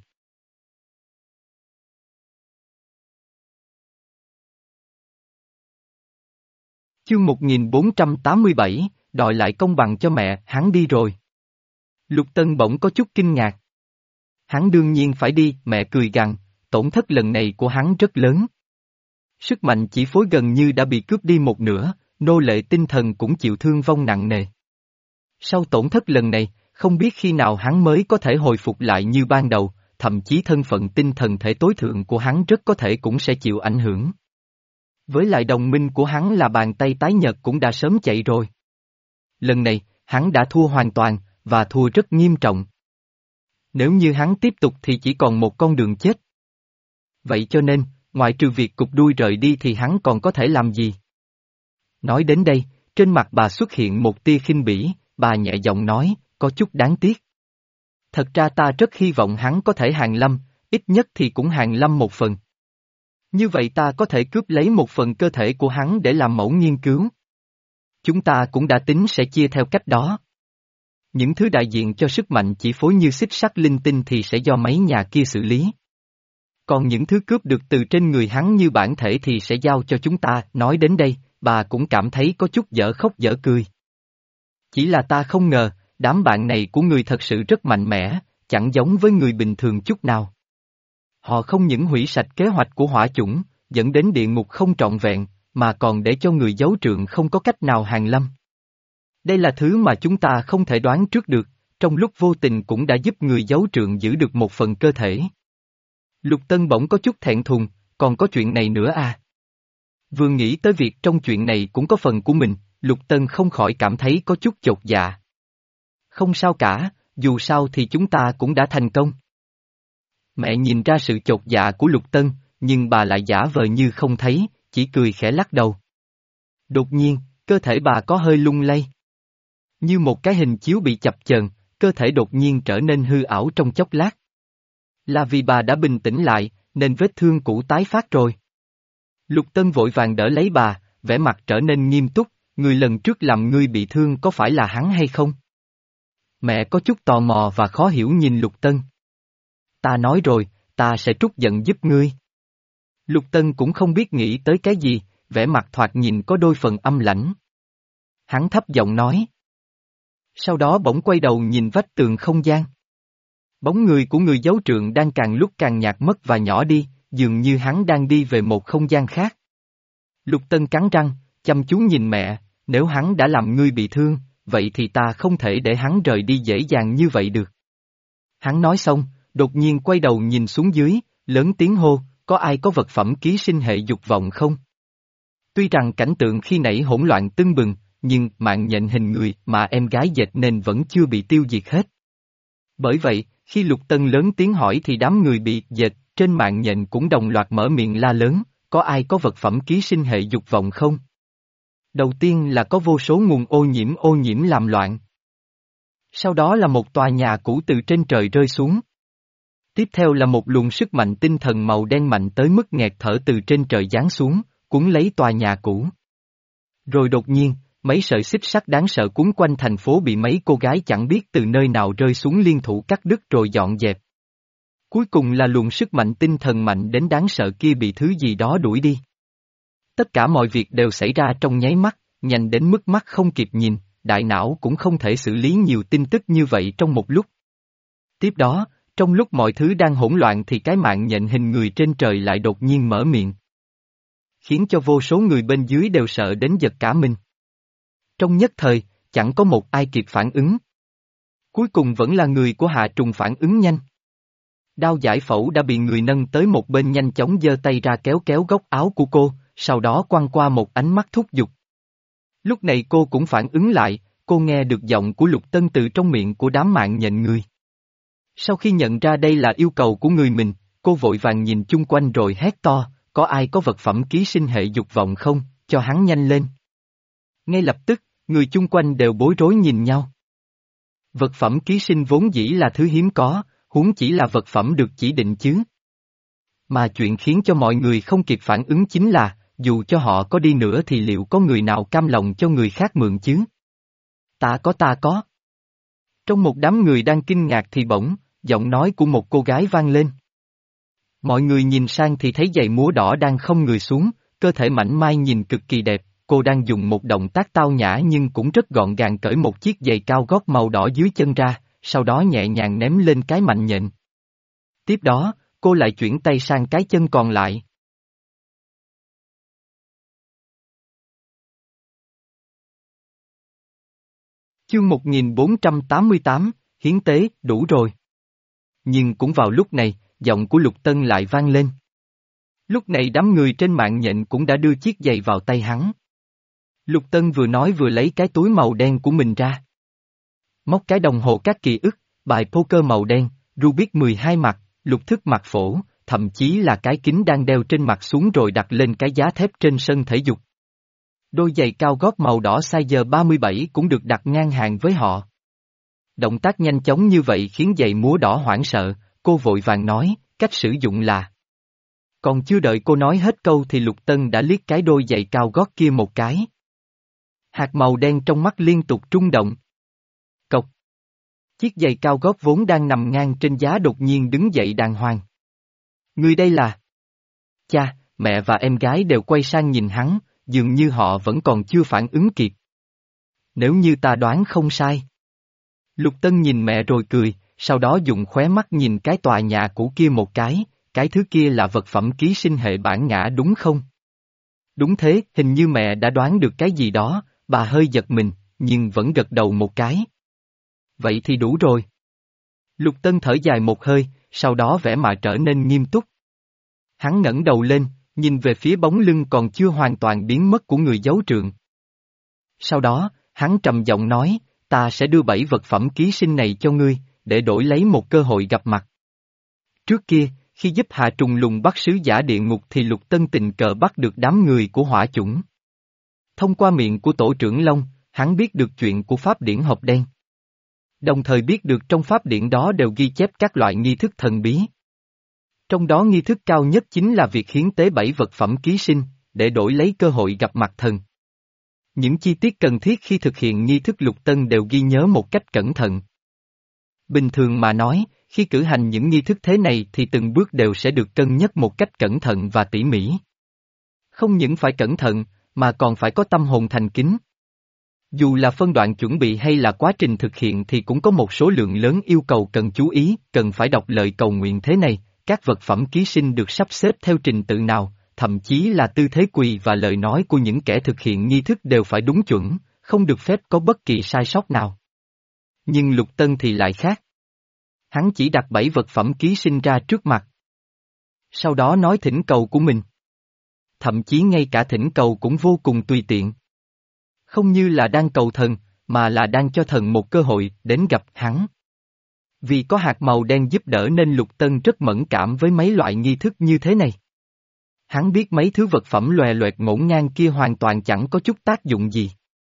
Chương một nghìn bốn trăm tám mươi bảy, đòi lại công bằng cho mẹ, hắn đi rồi. Lục Tân bỗng có chút kinh ngạc. Hắn đương nhiên phải đi, mẹ cười gằn, tổn thất lần này của hắn rất lớn. Sức mạnh chỉ phối gần như đã bị cướp đi một nửa, nô lệ tinh thần cũng chịu thương vong nặng nề. Sau tổn thất lần này, không biết khi nào hắn mới có thể hồi phục lại như ban đầu, thậm chí thân phận tinh thần thể tối thượng của hắn rất có thể cũng sẽ chịu ảnh hưởng. Với lại đồng minh của hắn là bàn tay tái nhợt cũng đã sớm chạy rồi. Lần này, hắn đã thua hoàn toàn, và thua rất nghiêm trọng. Nếu như hắn tiếp tục thì chỉ còn một con đường chết. Vậy cho nên, ngoại trừ việc cụp đuôi rời đi thì hắn còn có thể làm gì? Nói đến đây, trên mặt bà xuất hiện một tia khinh bỉ, bà nhẹ giọng nói, có chút đáng tiếc. Thật ra ta rất hy vọng hắn có thể hàng lâm, ít nhất thì cũng hàng lâm một phần. Như vậy ta có thể cướp lấy một phần cơ thể của hắn để làm mẫu nghiên cứu. Chúng ta cũng đã tính sẽ chia theo cách đó. Những thứ đại diện cho sức mạnh chỉ phối như xích sắt linh tinh thì sẽ do mấy nhà kia xử lý. Còn những thứ cướp được từ trên người hắn như bản thể thì sẽ giao cho chúng ta, nói đến đây, bà cũng cảm thấy có chút dở khóc dở cười. Chỉ là ta không ngờ, đám bạn này của người thật sự rất mạnh mẽ, chẳng giống với người bình thường chút nào. Họ không những hủy sạch kế hoạch của Hỏa Chủng, dẫn đến địa ngục không trọn vẹn, mà còn để cho người giấu trượng không có cách nào hàng lâm. Đây là thứ mà chúng ta không thể đoán trước được, trong lúc vô tình cũng đã giúp người giấu trượng giữ được một phần cơ thể. Lục Tân bỗng có chút thẹn thùng, còn có chuyện này nữa à? Vừa nghĩ tới việc trong chuyện này cũng có phần của mình, Lục Tân không khỏi cảm thấy có chút chột dạ. Không sao cả, dù sao thì chúng ta cũng đã thành công. Mẹ nhìn ra sự chột dạ của Lục Tân, nhưng bà lại giả vờ như không thấy, chỉ cười khẽ lắc đầu. Đột nhiên, cơ thể bà có hơi lung lay. Như một cái hình chiếu bị chập chờn, cơ thể đột nhiên trở nên hư ảo trong chốc lát. Là vì bà đã bình tĩnh lại, nên vết thương cũ tái phát rồi. Lục Tân vội vàng đỡ lấy bà, vẻ mặt trở nên nghiêm túc, người lần trước làm ngươi bị thương có phải là hắn hay không? Mẹ có chút tò mò và khó hiểu nhìn Lục Tân. Ta nói rồi, ta sẽ trút giận giúp ngươi. Lục Tân cũng không biết nghĩ tới cái gì, vẻ mặt thoạt nhìn có đôi phần âm lãnh. Hắn thấp giọng nói. Sau đó bỗng quay đầu nhìn vách tường không gian. Bóng người của người giấu trượng đang càng lúc càng nhạt mất và nhỏ đi, dường như hắn đang đi về một không gian khác. Lục Tân cắn răng, chăm chú nhìn mẹ, nếu hắn đã làm ngươi bị thương, vậy thì ta không thể để hắn rời đi dễ dàng như vậy được. Hắn nói xong, đột nhiên quay đầu nhìn xuống dưới, lớn tiếng hô, có ai có vật phẩm ký sinh hệ dục vọng không? Tuy rằng cảnh tượng khi nãy hỗn loạn tưng bừng, nhưng mạng nhện hình người mà em gái dệt nên vẫn chưa bị tiêu diệt hết. Bởi vậy, khi Lục Tân lớn tiếng hỏi thì đám người bị dệt trên mạng nhện cũng đồng loạt mở miệng la lớn, có ai có vật phẩm ký sinh hệ dục vọng không? Đầu tiên là có vô số nguồn ô nhiễm ô nhiễm làm loạn. Sau đó là một tòa nhà cũ từ trên trời rơi xuống. Tiếp theo là một luồng sức mạnh tinh thần màu đen mạnh tới mức nghẹt thở từ trên trời giáng xuống, cuốn lấy tòa nhà cũ. Rồi đột nhiên, mấy sợi xích sắt đáng sợ cuốn quanh thành phố bị mấy cô gái chẳng biết từ nơi nào rơi xuống liên thủ cắt đứt rồi dọn dẹp. Cuối cùng là luồng sức mạnh tinh thần mạnh đến đáng sợ kia bị thứ gì đó đuổi đi. Tất cả mọi việc đều xảy ra trong nháy mắt, nhanh đến mức mắt không kịp nhìn, đại não cũng không thể xử lý nhiều tin tức như vậy trong một lúc. Tiếp đó, trong lúc mọi thứ đang hỗn loạn thì cái mạng nhện hình người trên trời lại đột nhiên mở miệng. Khiến cho vô số người bên dưới đều sợ đến giật cả mình. Trong nhất thời, chẳng có một ai kịp phản ứng. Cuối cùng vẫn là người của Hạ Trùng phản ứng nhanh. Đao giải phẫu đã bị người nâng tới một bên nhanh chóng giơ tay ra kéo kéo góc áo của cô, sau đó quăng qua một ánh mắt thúc giục. Lúc này cô cũng phản ứng lại, cô nghe được giọng của Lục Tân từ trong miệng của đám mạng nhện người. Sau khi nhận ra đây là yêu cầu của người mình, cô vội vàng nhìn chung quanh rồi hét to, có ai có vật phẩm ký sinh hệ dục vọng không, cho hắn nhanh lên. Ngay lập tức, người chung quanh đều bối rối nhìn nhau. Vật phẩm ký sinh vốn dĩ là thứ hiếm có, huống chỉ là vật phẩm được chỉ định chứ. Mà chuyện khiến cho mọi người không kịp phản ứng chính là, dù cho họ có đi nữa thì liệu có người nào cam lòng cho người khác mượn chứ? Ta có ta có. Trong một đám người đang kinh ngạc thì bỗng, giọng nói của một cô gái vang lên. Mọi người nhìn sang thì thấy giày múa đỏ đang không người xuống, cơ thể mảnh mai nhìn cực kỳ đẹp, cô đang dùng một động tác tao nhã nhưng cũng rất gọn gàng cởi một chiếc giày cao gót màu đỏ dưới chân ra, sau đó nhẹ nhàng ném lên cái mạnh nhện. Tiếp đó, cô lại chuyển tay sang cái chân còn lại. Chương một nghìn bốn trăm tám mươi tám, hiến tế, đủ rồi. Nhưng cũng vào lúc này, giọng của Lục Tân lại vang lên. Lúc này đám người trên mạng nhện cũng đã đưa chiếc giày vào tay hắn. Lục Tân vừa nói vừa lấy cái túi màu đen của mình ra. Móc cái đồng hồ các kỳ ức, bài poker màu đen, Rubik mười hai mặt, lục thức mặt phổ, thậm chí là cái kính đang đeo trên mặt xuống rồi đặt lên cái giá thép trên sân thể dục. Đôi giày cao gót màu đỏ size ba mươi bảy cũng được đặt ngang hàng với họ. Động tác nhanh chóng như vậy khiến giày múa đỏ hoảng sợ, cô vội vàng nói, cách sử dụng là. Còn chưa đợi cô nói hết câu thì Lục Tân đã liếc cái đôi giày cao gót kia một cái. Hạt màu đen trong mắt liên tục rung động. Cộc. Chiếc giày cao gót vốn đang nằm ngang trên giá đột nhiên đứng dậy đàng hoàng. Người đây là... Cha, mẹ và em gái đều quay sang nhìn hắn, dường như họ vẫn còn chưa phản ứng kịp. Nếu như ta đoán không sai. Lục Tân nhìn mẹ rồi cười, sau đó dùng khóe mắt nhìn cái tòa nhà cũ kia một cái, cái thứ kia là vật phẩm ký sinh hệ bản ngã đúng không? Đúng thế, hình như mẹ đã đoán được cái gì đó, bà hơi giật mình, nhưng vẫn gật đầu một cái. Vậy thì đủ rồi. Lục Tân thở dài một hơi, sau đó vẻ mặt trở nên nghiêm túc. Hắn ngẩng đầu lên, nhìn về phía bóng lưng còn chưa hoàn toàn biến mất của người giấu trượng. Sau đó, hắn trầm giọng nói, ta sẽ đưa bảy vật phẩm ký sinh này cho ngươi, để đổi lấy một cơ hội gặp mặt. Trước kia, khi giúp Hạ Trùng Lùng bắt sứ giả địa ngục thì Lục Tân tình cờ bắt được đám người của hỏa chủng. Thông qua miệng của tổ trưởng Long, hắn biết được chuyện của pháp điển hộp đen. Đồng thời biết được trong pháp điển đó đều ghi chép các loại nghi thức thần bí. Trong đó nghi thức cao nhất chính là việc hiến tế bảy vật phẩm ký sinh, để đổi lấy cơ hội gặp mặt thần. Những chi tiết cần thiết khi thực hiện nghi thức Lục Tân đều ghi nhớ một cách cẩn thận. Bình thường mà nói, khi cử hành những nghi thức thế này thì từng bước đều sẽ được cân nhắc một cách cẩn thận và tỉ mỉ. Không những phải cẩn thận, mà còn phải có tâm hồn thành kính. Dù là phân đoạn chuẩn bị hay là quá trình thực hiện thì cũng có một số lượng lớn yêu cầu cần chú ý, cần phải đọc lời cầu nguyện thế này, các vật phẩm ký sinh được sắp xếp theo trình tự nào, thậm chí là tư thế quỳ và lời nói của những kẻ thực hiện nghi thức đều phải đúng chuẩn, không được phép có bất kỳ sai sót nào. Nhưng Lục Tân thì lại khác. Hắn chỉ đặt bảy vật phẩm ký sinh ra trước mặt. Sau đó nói thỉnh cầu của mình. Thậm chí ngay cả thỉnh cầu cũng vô cùng tùy tiện. Không như là đang cầu thần, mà là đang cho thần một cơ hội đến gặp hắn. Vì có hạt màu đen giúp đỡ nên Lục Tân rất mẫn cảm với mấy loại nghi thức như thế này. Hắn biết mấy thứ vật phẩm lòe loẹt ngổn ngang kia hoàn toàn chẳng có chút tác dụng gì.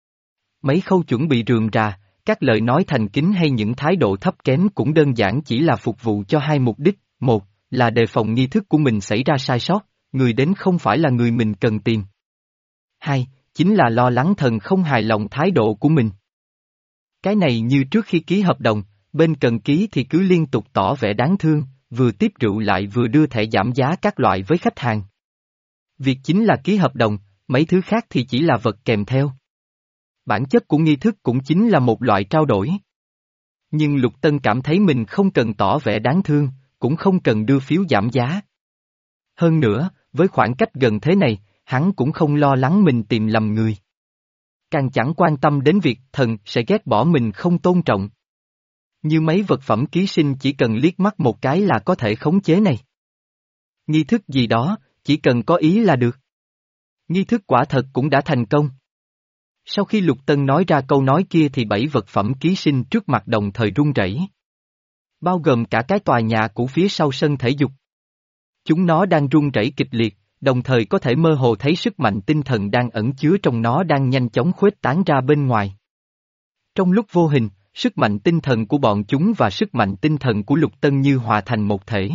Mấy khâu chuẩn bị rườm rà, các lời nói thành kính hay những thái độ thấp kém cũng đơn giản chỉ là phục vụ cho hai mục đích, một là đề phòng nghi thức của mình xảy ra sai sót, người đến không phải là người mình cần tìm. Hai, chính là lo lắng thần không hài lòng thái độ của mình. Cái này như trước khi ký hợp đồng, bên cần ký thì cứ liên tục tỏ vẻ đáng thương, vừa tiếp rượu lại vừa đưa thẻ giảm giá các loại với khách hàng. Việc chính là ký hợp đồng, mấy thứ khác thì chỉ là vật kèm theo. Bản chất của nghi thức cũng chính là một loại trao đổi. Nhưng Lục Tân cảm thấy mình không cần tỏ vẻ đáng thương, cũng không cần đưa phiếu giảm giá. Hơn nữa, với khoảng cách gần thế này, hắn cũng không lo lắng mình tìm lầm người. Càng chẳng quan tâm đến việc thần sẽ ghét bỏ mình không tôn trọng. Như mấy vật phẩm ký sinh chỉ cần liếc mắt một cái là có thể khống chế này. Nghi thức gì đó, chỉ cần có ý là được. Nghi thức quả thật cũng đã thành công. Sau khi Lục Tân nói ra câu nói kia thì bảy vật phẩm ký sinh trước mặt đồng thời rung rẩy. Bao gồm cả cái tòa nhà cũ phía sau sân thể dục. Chúng nó đang rung rẩy kịch liệt, đồng thời có thể mơ hồ thấy sức mạnh tinh thần đang ẩn chứa trong nó đang nhanh chóng khuếch tán ra bên ngoài. Trong lúc vô hình, sức mạnh tinh thần của bọn chúng và sức mạnh tinh thần của Lục Tân như hòa thành một thể.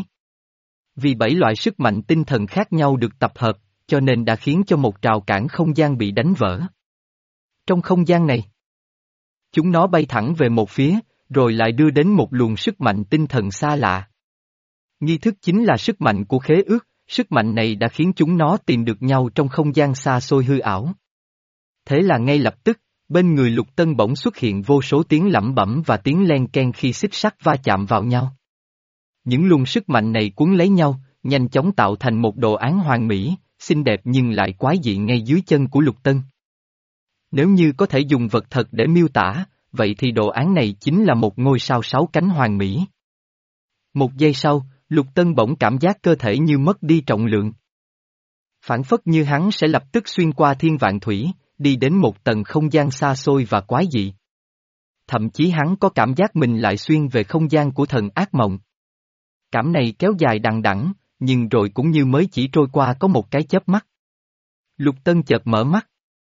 Vì bảy loại sức mạnh tinh thần khác nhau được tập hợp, cho nên đã khiến cho một rào cản không gian bị đánh vỡ. Trong không gian này, chúng nó bay thẳng về một phía, rồi lại đưa đến một luồng sức mạnh tinh thần xa lạ. Nghi thức chính là sức mạnh của khế ước, sức mạnh này đã khiến chúng nó tìm được nhau trong không gian xa xôi hư ảo. Thế là ngay lập tức, bên người Lục Tân bỗng xuất hiện vô số tiếng lẩm bẩm và tiếng len ken khi xích sắt va chạm vào nhau. Những luồng sức mạnh này cuốn lấy nhau, nhanh chóng tạo thành một đồ án hoàn mỹ, xinh đẹp nhưng lại quái dị ngay dưới chân của Lục Tân. Nếu như có thể dùng vật thật để miêu tả, vậy thì đồ án này chính là một ngôi sao sáu cánh hoàn mỹ. Một giây sau, Lục Tân bỗng cảm giác cơ thể như mất đi trọng lượng. Phản phất như hắn sẽ lập tức xuyên qua thiên vạn thủy, đi đến một tầng không gian xa xôi và quái dị. Thậm chí hắn có cảm giác mình lại xuyên về không gian của thần ác mộng. Cảm này kéo dài đằng đẵng, nhưng rồi cũng như mới chỉ trôi qua có một cái chớp mắt. Lục Tân chợt mở mắt.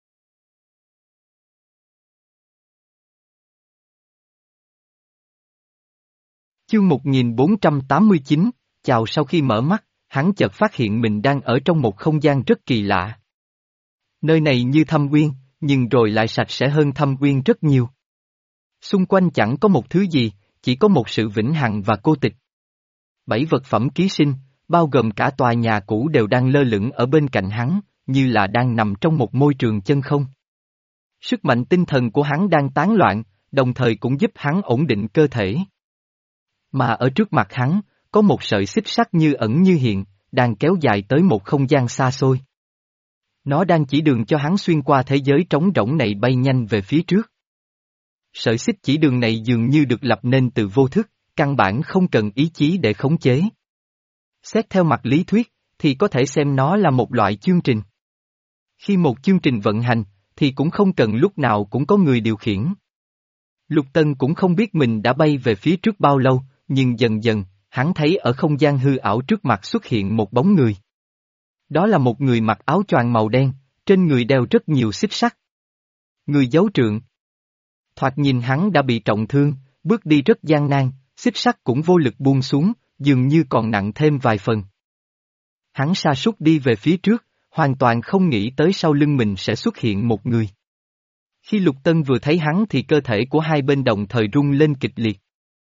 Chương một nghìn bốn trăm tám mươi chín, chào sau khi mở mắt, hắn chợt phát hiện mình đang ở trong một không gian rất kỳ lạ. Nơi này như thâm uyên, nhưng rồi lại sạch sẽ hơn thâm uyên rất nhiều. Xung quanh chẳng có một thứ gì, chỉ có một sự vĩnh hằng và cô tịch. Bảy vật phẩm ký sinh, bao gồm cả tòa nhà cũ đều đang lơ lửng ở bên cạnh hắn, như là đang nằm trong một môi trường chân không. Sức mạnh tinh thần của hắn đang tán loạn, đồng thời cũng giúp hắn ổn định cơ thể. Mà ở trước mặt hắn, có một sợi xích sắt như ẩn như hiện, đang kéo dài tới một không gian xa xôi. Nó đang chỉ đường cho hắn xuyên qua thế giới trống rỗng này bay nhanh về phía trước. Sợi xích chỉ đường này dường như được lập nên từ vô thức, căn bản không cần ý chí để khống chế. Xét theo mặt lý thuyết, thì có thể xem nó là một loại chương trình. Khi một chương trình vận hành, thì cũng không cần lúc nào cũng có người điều khiển. Lục Tân cũng không biết mình đã bay về phía trước bao lâu, nhưng dần dần, hắn thấy ở không gian hư ảo trước mặt xuất hiện một bóng người. Đó là một người mặc áo choàng màu đen, trên người đeo rất nhiều xích sắt. Người giấu trượng. Thoạt nhìn hắn đã bị trọng thương, bước đi rất gian nan, xích sắt cũng vô lực buông xuống, dường như còn nặng thêm vài phần. Hắn sa sút đi về phía trước, hoàn toàn không nghĩ tới sau lưng mình sẽ xuất hiện một người. Khi Lục Tân vừa thấy hắn thì cơ thể của hai bên đồng thời rung lên kịch liệt.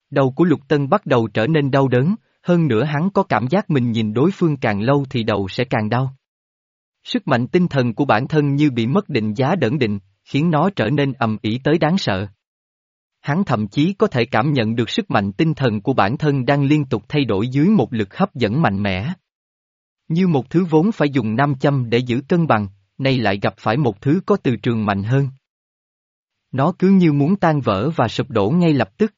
Đầu của Lục Tân bắt đầu trở nên đau đớn, hơn nữa hắn có cảm giác mình nhìn đối phương càng lâu thì đầu sẽ càng đau. Sức mạnh tinh thần của bản thân như bị mất định giá đẩn định, khiến nó trở nên ầm ĩ tới đáng sợ. Hắn thậm chí có thể cảm nhận được sức mạnh tinh thần của bản thân đang liên tục thay đổi dưới một lực hấp dẫn mạnh mẽ. Như một thứ vốn phải dùng nam châm để giữ cân bằng, nay lại gặp phải một thứ có từ trường mạnh hơn. Nó cứ như muốn tan vỡ và sụp đổ ngay lập tức.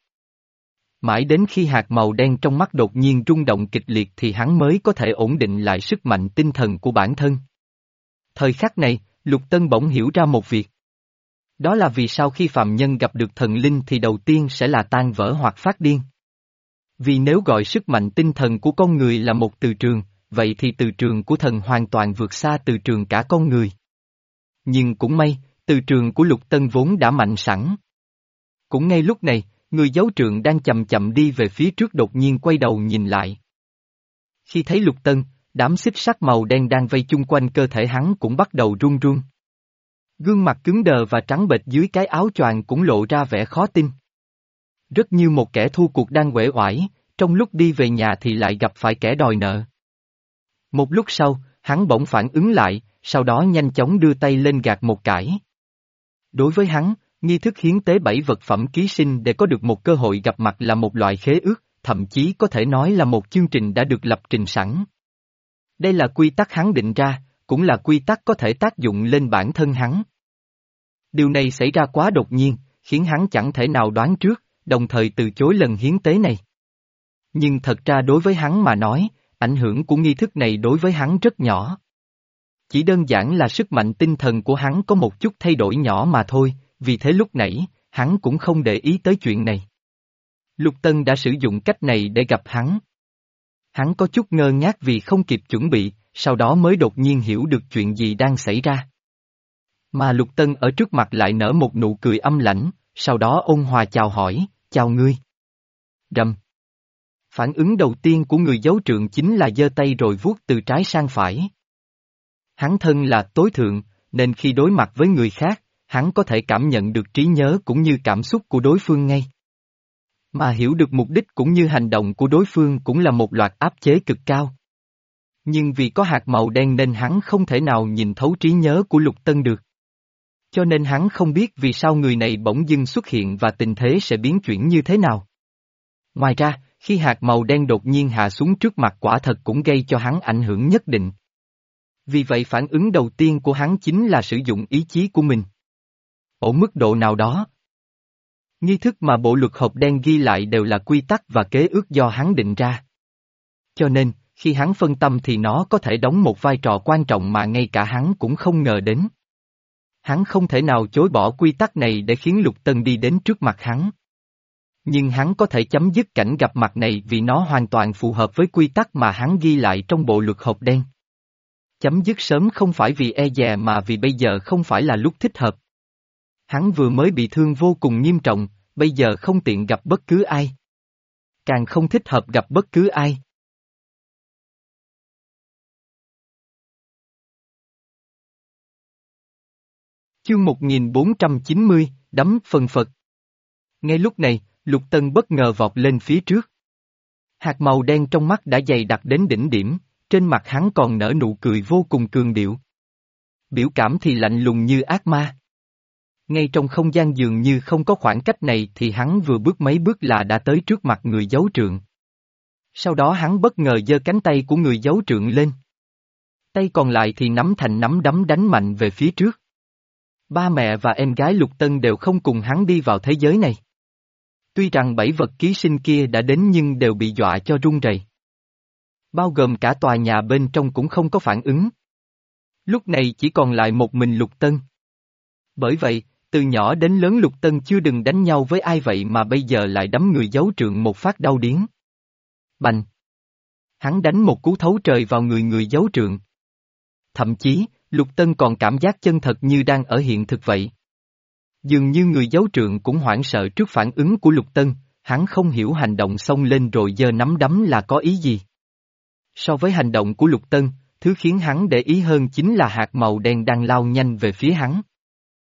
Mãi đến khi hạt màu đen trong mắt đột nhiên rung động kịch liệt thì hắn mới có thể ổn định lại sức mạnh tinh thần của bản thân. Thời khắc này, Lục Tân bỗng hiểu ra một việc. Đó là vì sao khi phàm nhân gặp được thần linh thì đầu tiên sẽ là tan vỡ hoặc phát điên. Vì nếu gọi sức mạnh tinh thần của con người là một từ trường, vậy thì từ trường của thần hoàn toàn vượt xa từ trường cả con người. Nhưng cũng may, từ trường của Lục Tân vốn đã mạnh sẵn. Cũng ngay lúc này, người giấu trượng đang chậm chậm đi về phía trước đột nhiên quay đầu nhìn lại. Khi thấy Lục Tân, đám xích sắt màu đen đang vây chung quanh cơ thể hắn cũng bắt đầu run run. Gương mặt cứng đờ và trắng bệch dưới cái áo choàng cũng lộ ra vẻ khó tin. Rất như một kẻ thua cuộc đang uể oải, trong lúc đi về nhà thì lại gặp phải kẻ đòi nợ. Một lúc sau, hắn bỗng phản ứng lại, sau đó nhanh chóng đưa tay lên gạt một cái. Đối với hắn, nghi thức hiến tế bảy vật phẩm ký sinh để có được một cơ hội gặp mặt là một loại khế ước, thậm chí có thể nói là một chương trình đã được lập trình sẵn. Đây là quy tắc hắn định ra, cũng là quy tắc có thể tác dụng lên bản thân hắn. Điều này xảy ra quá đột nhiên, khiến hắn chẳng thể nào đoán trước, đồng thời từ chối lần hiến tế này. Nhưng thật ra đối với hắn mà nói, ảnh hưởng của nghi thức này đối với hắn rất nhỏ. Chỉ đơn giản là sức mạnh tinh thần của hắn có một chút thay đổi nhỏ mà thôi, vì thế lúc nãy, hắn cũng không để ý tới chuyện này. Lục Tân đã sử dụng cách này để gặp hắn. Hắn có chút ngơ ngác vì không kịp chuẩn bị, sau đó mới đột nhiên hiểu được chuyện gì đang xảy ra. Mà Lục Tân ở trước mặt lại nở một nụ cười âm lãnh, sau đó ôn hòa chào hỏi, chào ngươi. Rầm. Phản ứng đầu tiên của người giấu trượng chính là giơ tay rồi vuốt từ trái sang phải. Hắn thân là tối thượng, nên khi đối mặt với người khác, hắn có thể cảm nhận được trí nhớ cũng như cảm xúc của đối phương ngay. Mà hiểu được mục đích cũng như hành động của đối phương cũng là một loạt áp chế cực cao. Nhưng vì có hạt màu đen nên hắn không thể nào nhìn thấu trí nhớ của Lục Tân được. Cho nên hắn không biết vì sao người này bỗng dưng xuất hiện và tình thế sẽ biến chuyển như thế nào. Ngoài ra, khi hạt màu đen đột nhiên hạ xuống trước mặt quả thật cũng gây cho hắn ảnh hưởng nhất định. Vì vậy phản ứng đầu tiên của hắn chính là sử dụng ý chí của mình. Ở mức độ nào đó, nghi thức mà bộ luật hộp đen ghi lại đều là quy tắc và kế ước do hắn định ra. Cho nên, khi hắn phân tâm thì nó có thể đóng một vai trò quan trọng mà ngay cả hắn cũng không ngờ đến. Hắn không thể nào chối bỏ quy tắc này để khiến Lục Tân đi đến trước mặt hắn. Nhưng hắn có thể chấm dứt cảnh gặp mặt này vì nó hoàn toàn phù hợp với quy tắc mà hắn ghi lại trong bộ luật hộp đen. Chấm dứt sớm không phải vì e dè mà vì bây giờ không phải là lúc thích hợp. Hắn vừa mới bị thương vô cùng nghiêm trọng, bây giờ không tiện gặp bất cứ ai. Càng không thích hợp gặp bất cứ ai. Chương một nghìn bốn trăm chín mươi, đấm phần phật. Ngay lúc này, Lục Tân bất ngờ vọt lên phía trước. Hạt màu đen trong mắt đã dày đặc đến đỉnh điểm, trên mặt hắn còn nở nụ cười vô cùng cường điệu. Biểu cảm thì lạnh lùng như ác ma. Ngay trong không gian dường như không có khoảng cách này thì hắn vừa bước mấy bước là đã tới trước mặt người giấu trượng. Sau đó hắn bất ngờ giơ cánh tay của người giấu trượng lên. Tay còn lại thì nắm thành nắm đấm đánh mạnh về phía trước. Ba mẹ và em gái Lục Tân đều không cùng hắn đi vào thế giới này. Tuy rằng bảy vật ký sinh kia đã đến nhưng đều bị dọa cho run rẩy. Bao gồm cả tòa nhà bên trong cũng không có phản ứng. Lúc này chỉ còn lại một mình Lục Tân. Bởi vậy, từ nhỏ đến lớn Lục Tân chưa đừng đánh nhau với ai vậy mà bây giờ lại đấm người giấu trượng một phát đau điếng. Bành! Hắn đánh một cú thấu trời vào người người giấu trượng. Thậm chí, Lục Tân còn cảm giác chân thật như đang ở hiện thực vậy. Dường như người giấu trượng cũng hoảng sợ trước phản ứng của Lục Tân, hắn không hiểu hành động xông lên rồi giơ nắm đấm là có ý gì. So với hành động của Lục Tân, thứ khiến hắn để ý hơn chính là hạt màu đen đang lao nhanh về phía hắn.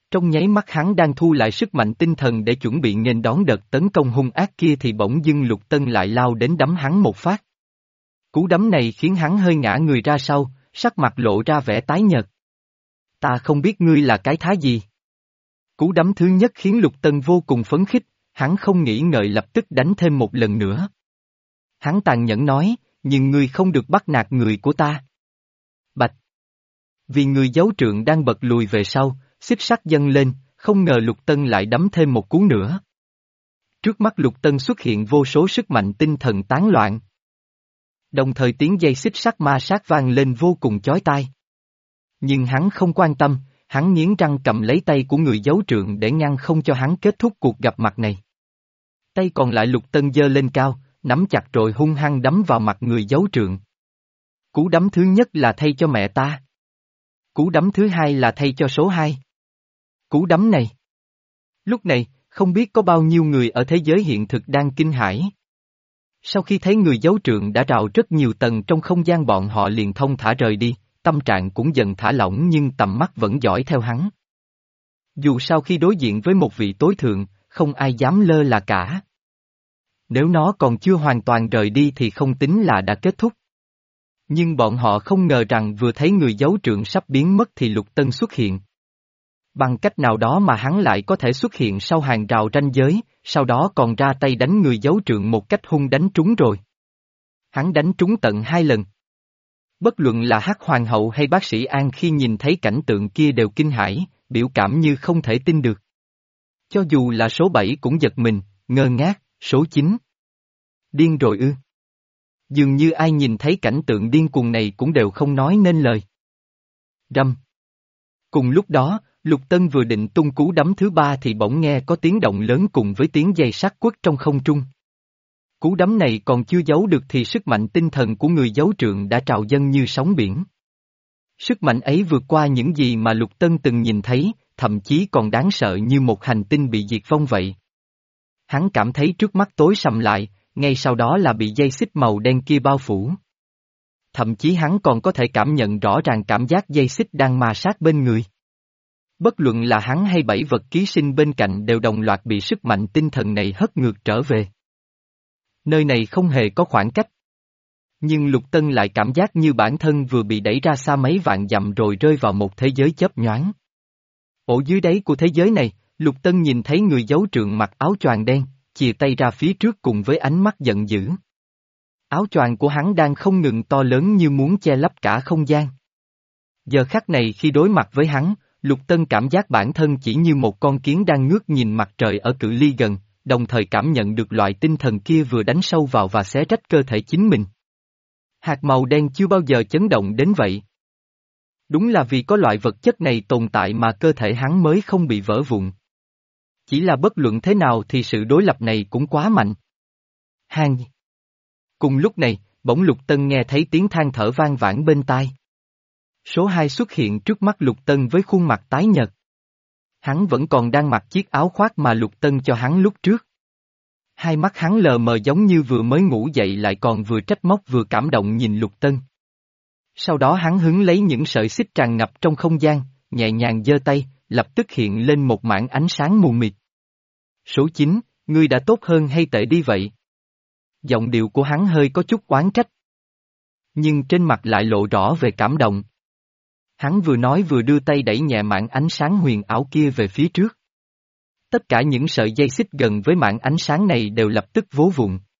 Trong nháy mắt hắn đang thu lại sức mạnh tinh thần để chuẩn bị nghênh đón đợt tấn công hung ác kia thì bỗng dưng Lục Tân lại lao đến đấm hắn một phát. Cú đấm này khiến hắn hơi ngã người ra sau, sắc mặt lộ ra vẻ tái nhợt. Ta không biết ngươi là cái thá gì. Cú đấm thứ nhất khiến Lục Tân vô cùng phấn khích, hắn không nghĩ ngợi lập tức đánh thêm một lần nữa. Hắn tàn nhẫn nói, nhưng ngươi không được bắt nạt người của ta. Bạch! Vì người giấu trượng đang bật lùi về sau, xích sắt dâng lên, không ngờ Lục Tân lại đấm thêm một cú nữa. Trước mắt Lục Tân xuất hiện vô số sức mạnh tinh thần tán loạn. Đồng thời tiếng dây xích sắt ma sát vang lên vô cùng chói tai. Nhưng hắn không quan tâm, hắn nghiến răng cầm lấy tay của người giấu trượng để ngăn không cho hắn kết thúc cuộc gặp mặt này. Tay còn lại Lục Tân giơ lên cao, nắm chặt rồi hung hăng đấm vào mặt người giấu trượng. Cú đấm thứ nhất là thay cho mẹ ta. Cú đấm thứ hai là thay cho số hai. Cú đấm này. Lúc này, không biết có bao nhiêu người ở thế giới hiện thực đang kinh hãi. Sau khi thấy người giấu trượng đã rào rất nhiều tầng trong không gian bọn họ liền thông thả rời đi, tâm trạng cũng dần thả lỏng nhưng tầm mắt vẫn dõi theo hắn. Dù sao khi đối diện với một vị tối thượng, không ai dám lơ là cả. Nếu nó còn chưa hoàn toàn rời đi thì không tính là đã kết thúc. Nhưng bọn họ không ngờ rằng vừa thấy người giấu trượng sắp biến mất thì Lục Tân xuất hiện. Bằng cách nào đó mà hắn lại có thể xuất hiện sau hàng rào ranh giới, sau đó còn ra tay đánh người giấu trượng một cách hung đánh trúng rồi. Hắn đánh trúng tận hai lần. Bất luận là Hắc Hoàng hậu hay bác sĩ An khi nhìn thấy cảnh tượng kia đều kinh hãi, biểu cảm như không thể tin được. Cho dù là số bảy cũng giật mình, ngơ ngác, số chín. Điên rồi ư? Dường như ai nhìn thấy cảnh tượng điên cuồng này cũng đều không nói nên lời. Rầm. Cùng lúc đó, Lục Tân vừa định tung cú đấm thứ ba thì bỗng nghe có tiếng động lớn cùng với tiếng giày sắt quất trong không trung. Cú đấm này còn chưa giấu được thì sức mạnh tinh thần của người giấu trượng đã trào dâng như sóng biển. Sức mạnh ấy vượt qua những gì mà Lục Tân từng nhìn thấy, thậm chí còn đáng sợ như một hành tinh bị diệt vong vậy. Hắn cảm thấy trước mắt tối sầm lại, ngay sau đó là bị dây xích màu đen kia bao phủ. Thậm chí hắn còn có thể cảm nhận rõ ràng cảm giác dây xích đang ma sát bên người. Bất luận là hắn hay bảy vật ký sinh bên cạnh đều đồng loạt bị sức mạnh tinh thần này hất ngược trở về. Nơi này không hề có khoảng cách. Nhưng Lục Tân lại cảm giác như bản thân vừa bị đẩy ra xa mấy vạn dặm rồi rơi vào một thế giới chớp nhoáng. Ở dưới đáy của thế giới này, Lục Tân nhìn thấy người giấu trượng mặc áo choàng đen, chìa tay ra phía trước cùng với ánh mắt giận dữ. Áo choàng của hắn đang không ngừng to lớn như muốn che lấp cả không gian. Giờ khắc này khi đối mặt với hắn, Lục Tân cảm giác bản thân chỉ như một con kiến đang ngước nhìn mặt trời ở cự ly gần, đồng thời cảm nhận được loại tinh thần kia vừa đánh sâu vào và xé rách cơ thể chính mình. Hạt màu đen chưa bao giờ chấn động đến vậy. Đúng là vì có loại vật chất này tồn tại mà cơ thể hắn mới không bị vỡ vụn. Chỉ là bất luận thế nào thì sự đối lập này cũng quá mạnh. Hang. Cùng lúc này, bỗng Lục Tân nghe thấy tiếng than thở vang vãn bên tai. Số hai xuất hiện trước mắt Lục Tân với khuôn mặt tái nhợt. Hắn vẫn còn đang mặc chiếc áo khoác mà Lục Tân cho hắn lúc trước. Hai mắt hắn lờ mờ giống như vừa mới ngủ dậy lại còn vừa trách móc vừa cảm động nhìn Lục Tân. Sau đó hắn hứng lấy những sợi xích tràn ngập trong không gian, nhẹ nhàng giơ tay, lập tức hiện lên một mảng ánh sáng mù mịt. Số chín, ngươi đã tốt hơn hay tệ đi vậy? Giọng điệu của hắn hơi có chút oán trách. Nhưng trên mặt lại lộ rõ về cảm động. Hắn vừa nói vừa đưa tay đẩy nhẹ mảng ánh sáng huyền ảo kia về phía trước. Tất cả những sợi dây xích gần với mảng ánh sáng này đều lập tức vố vụn.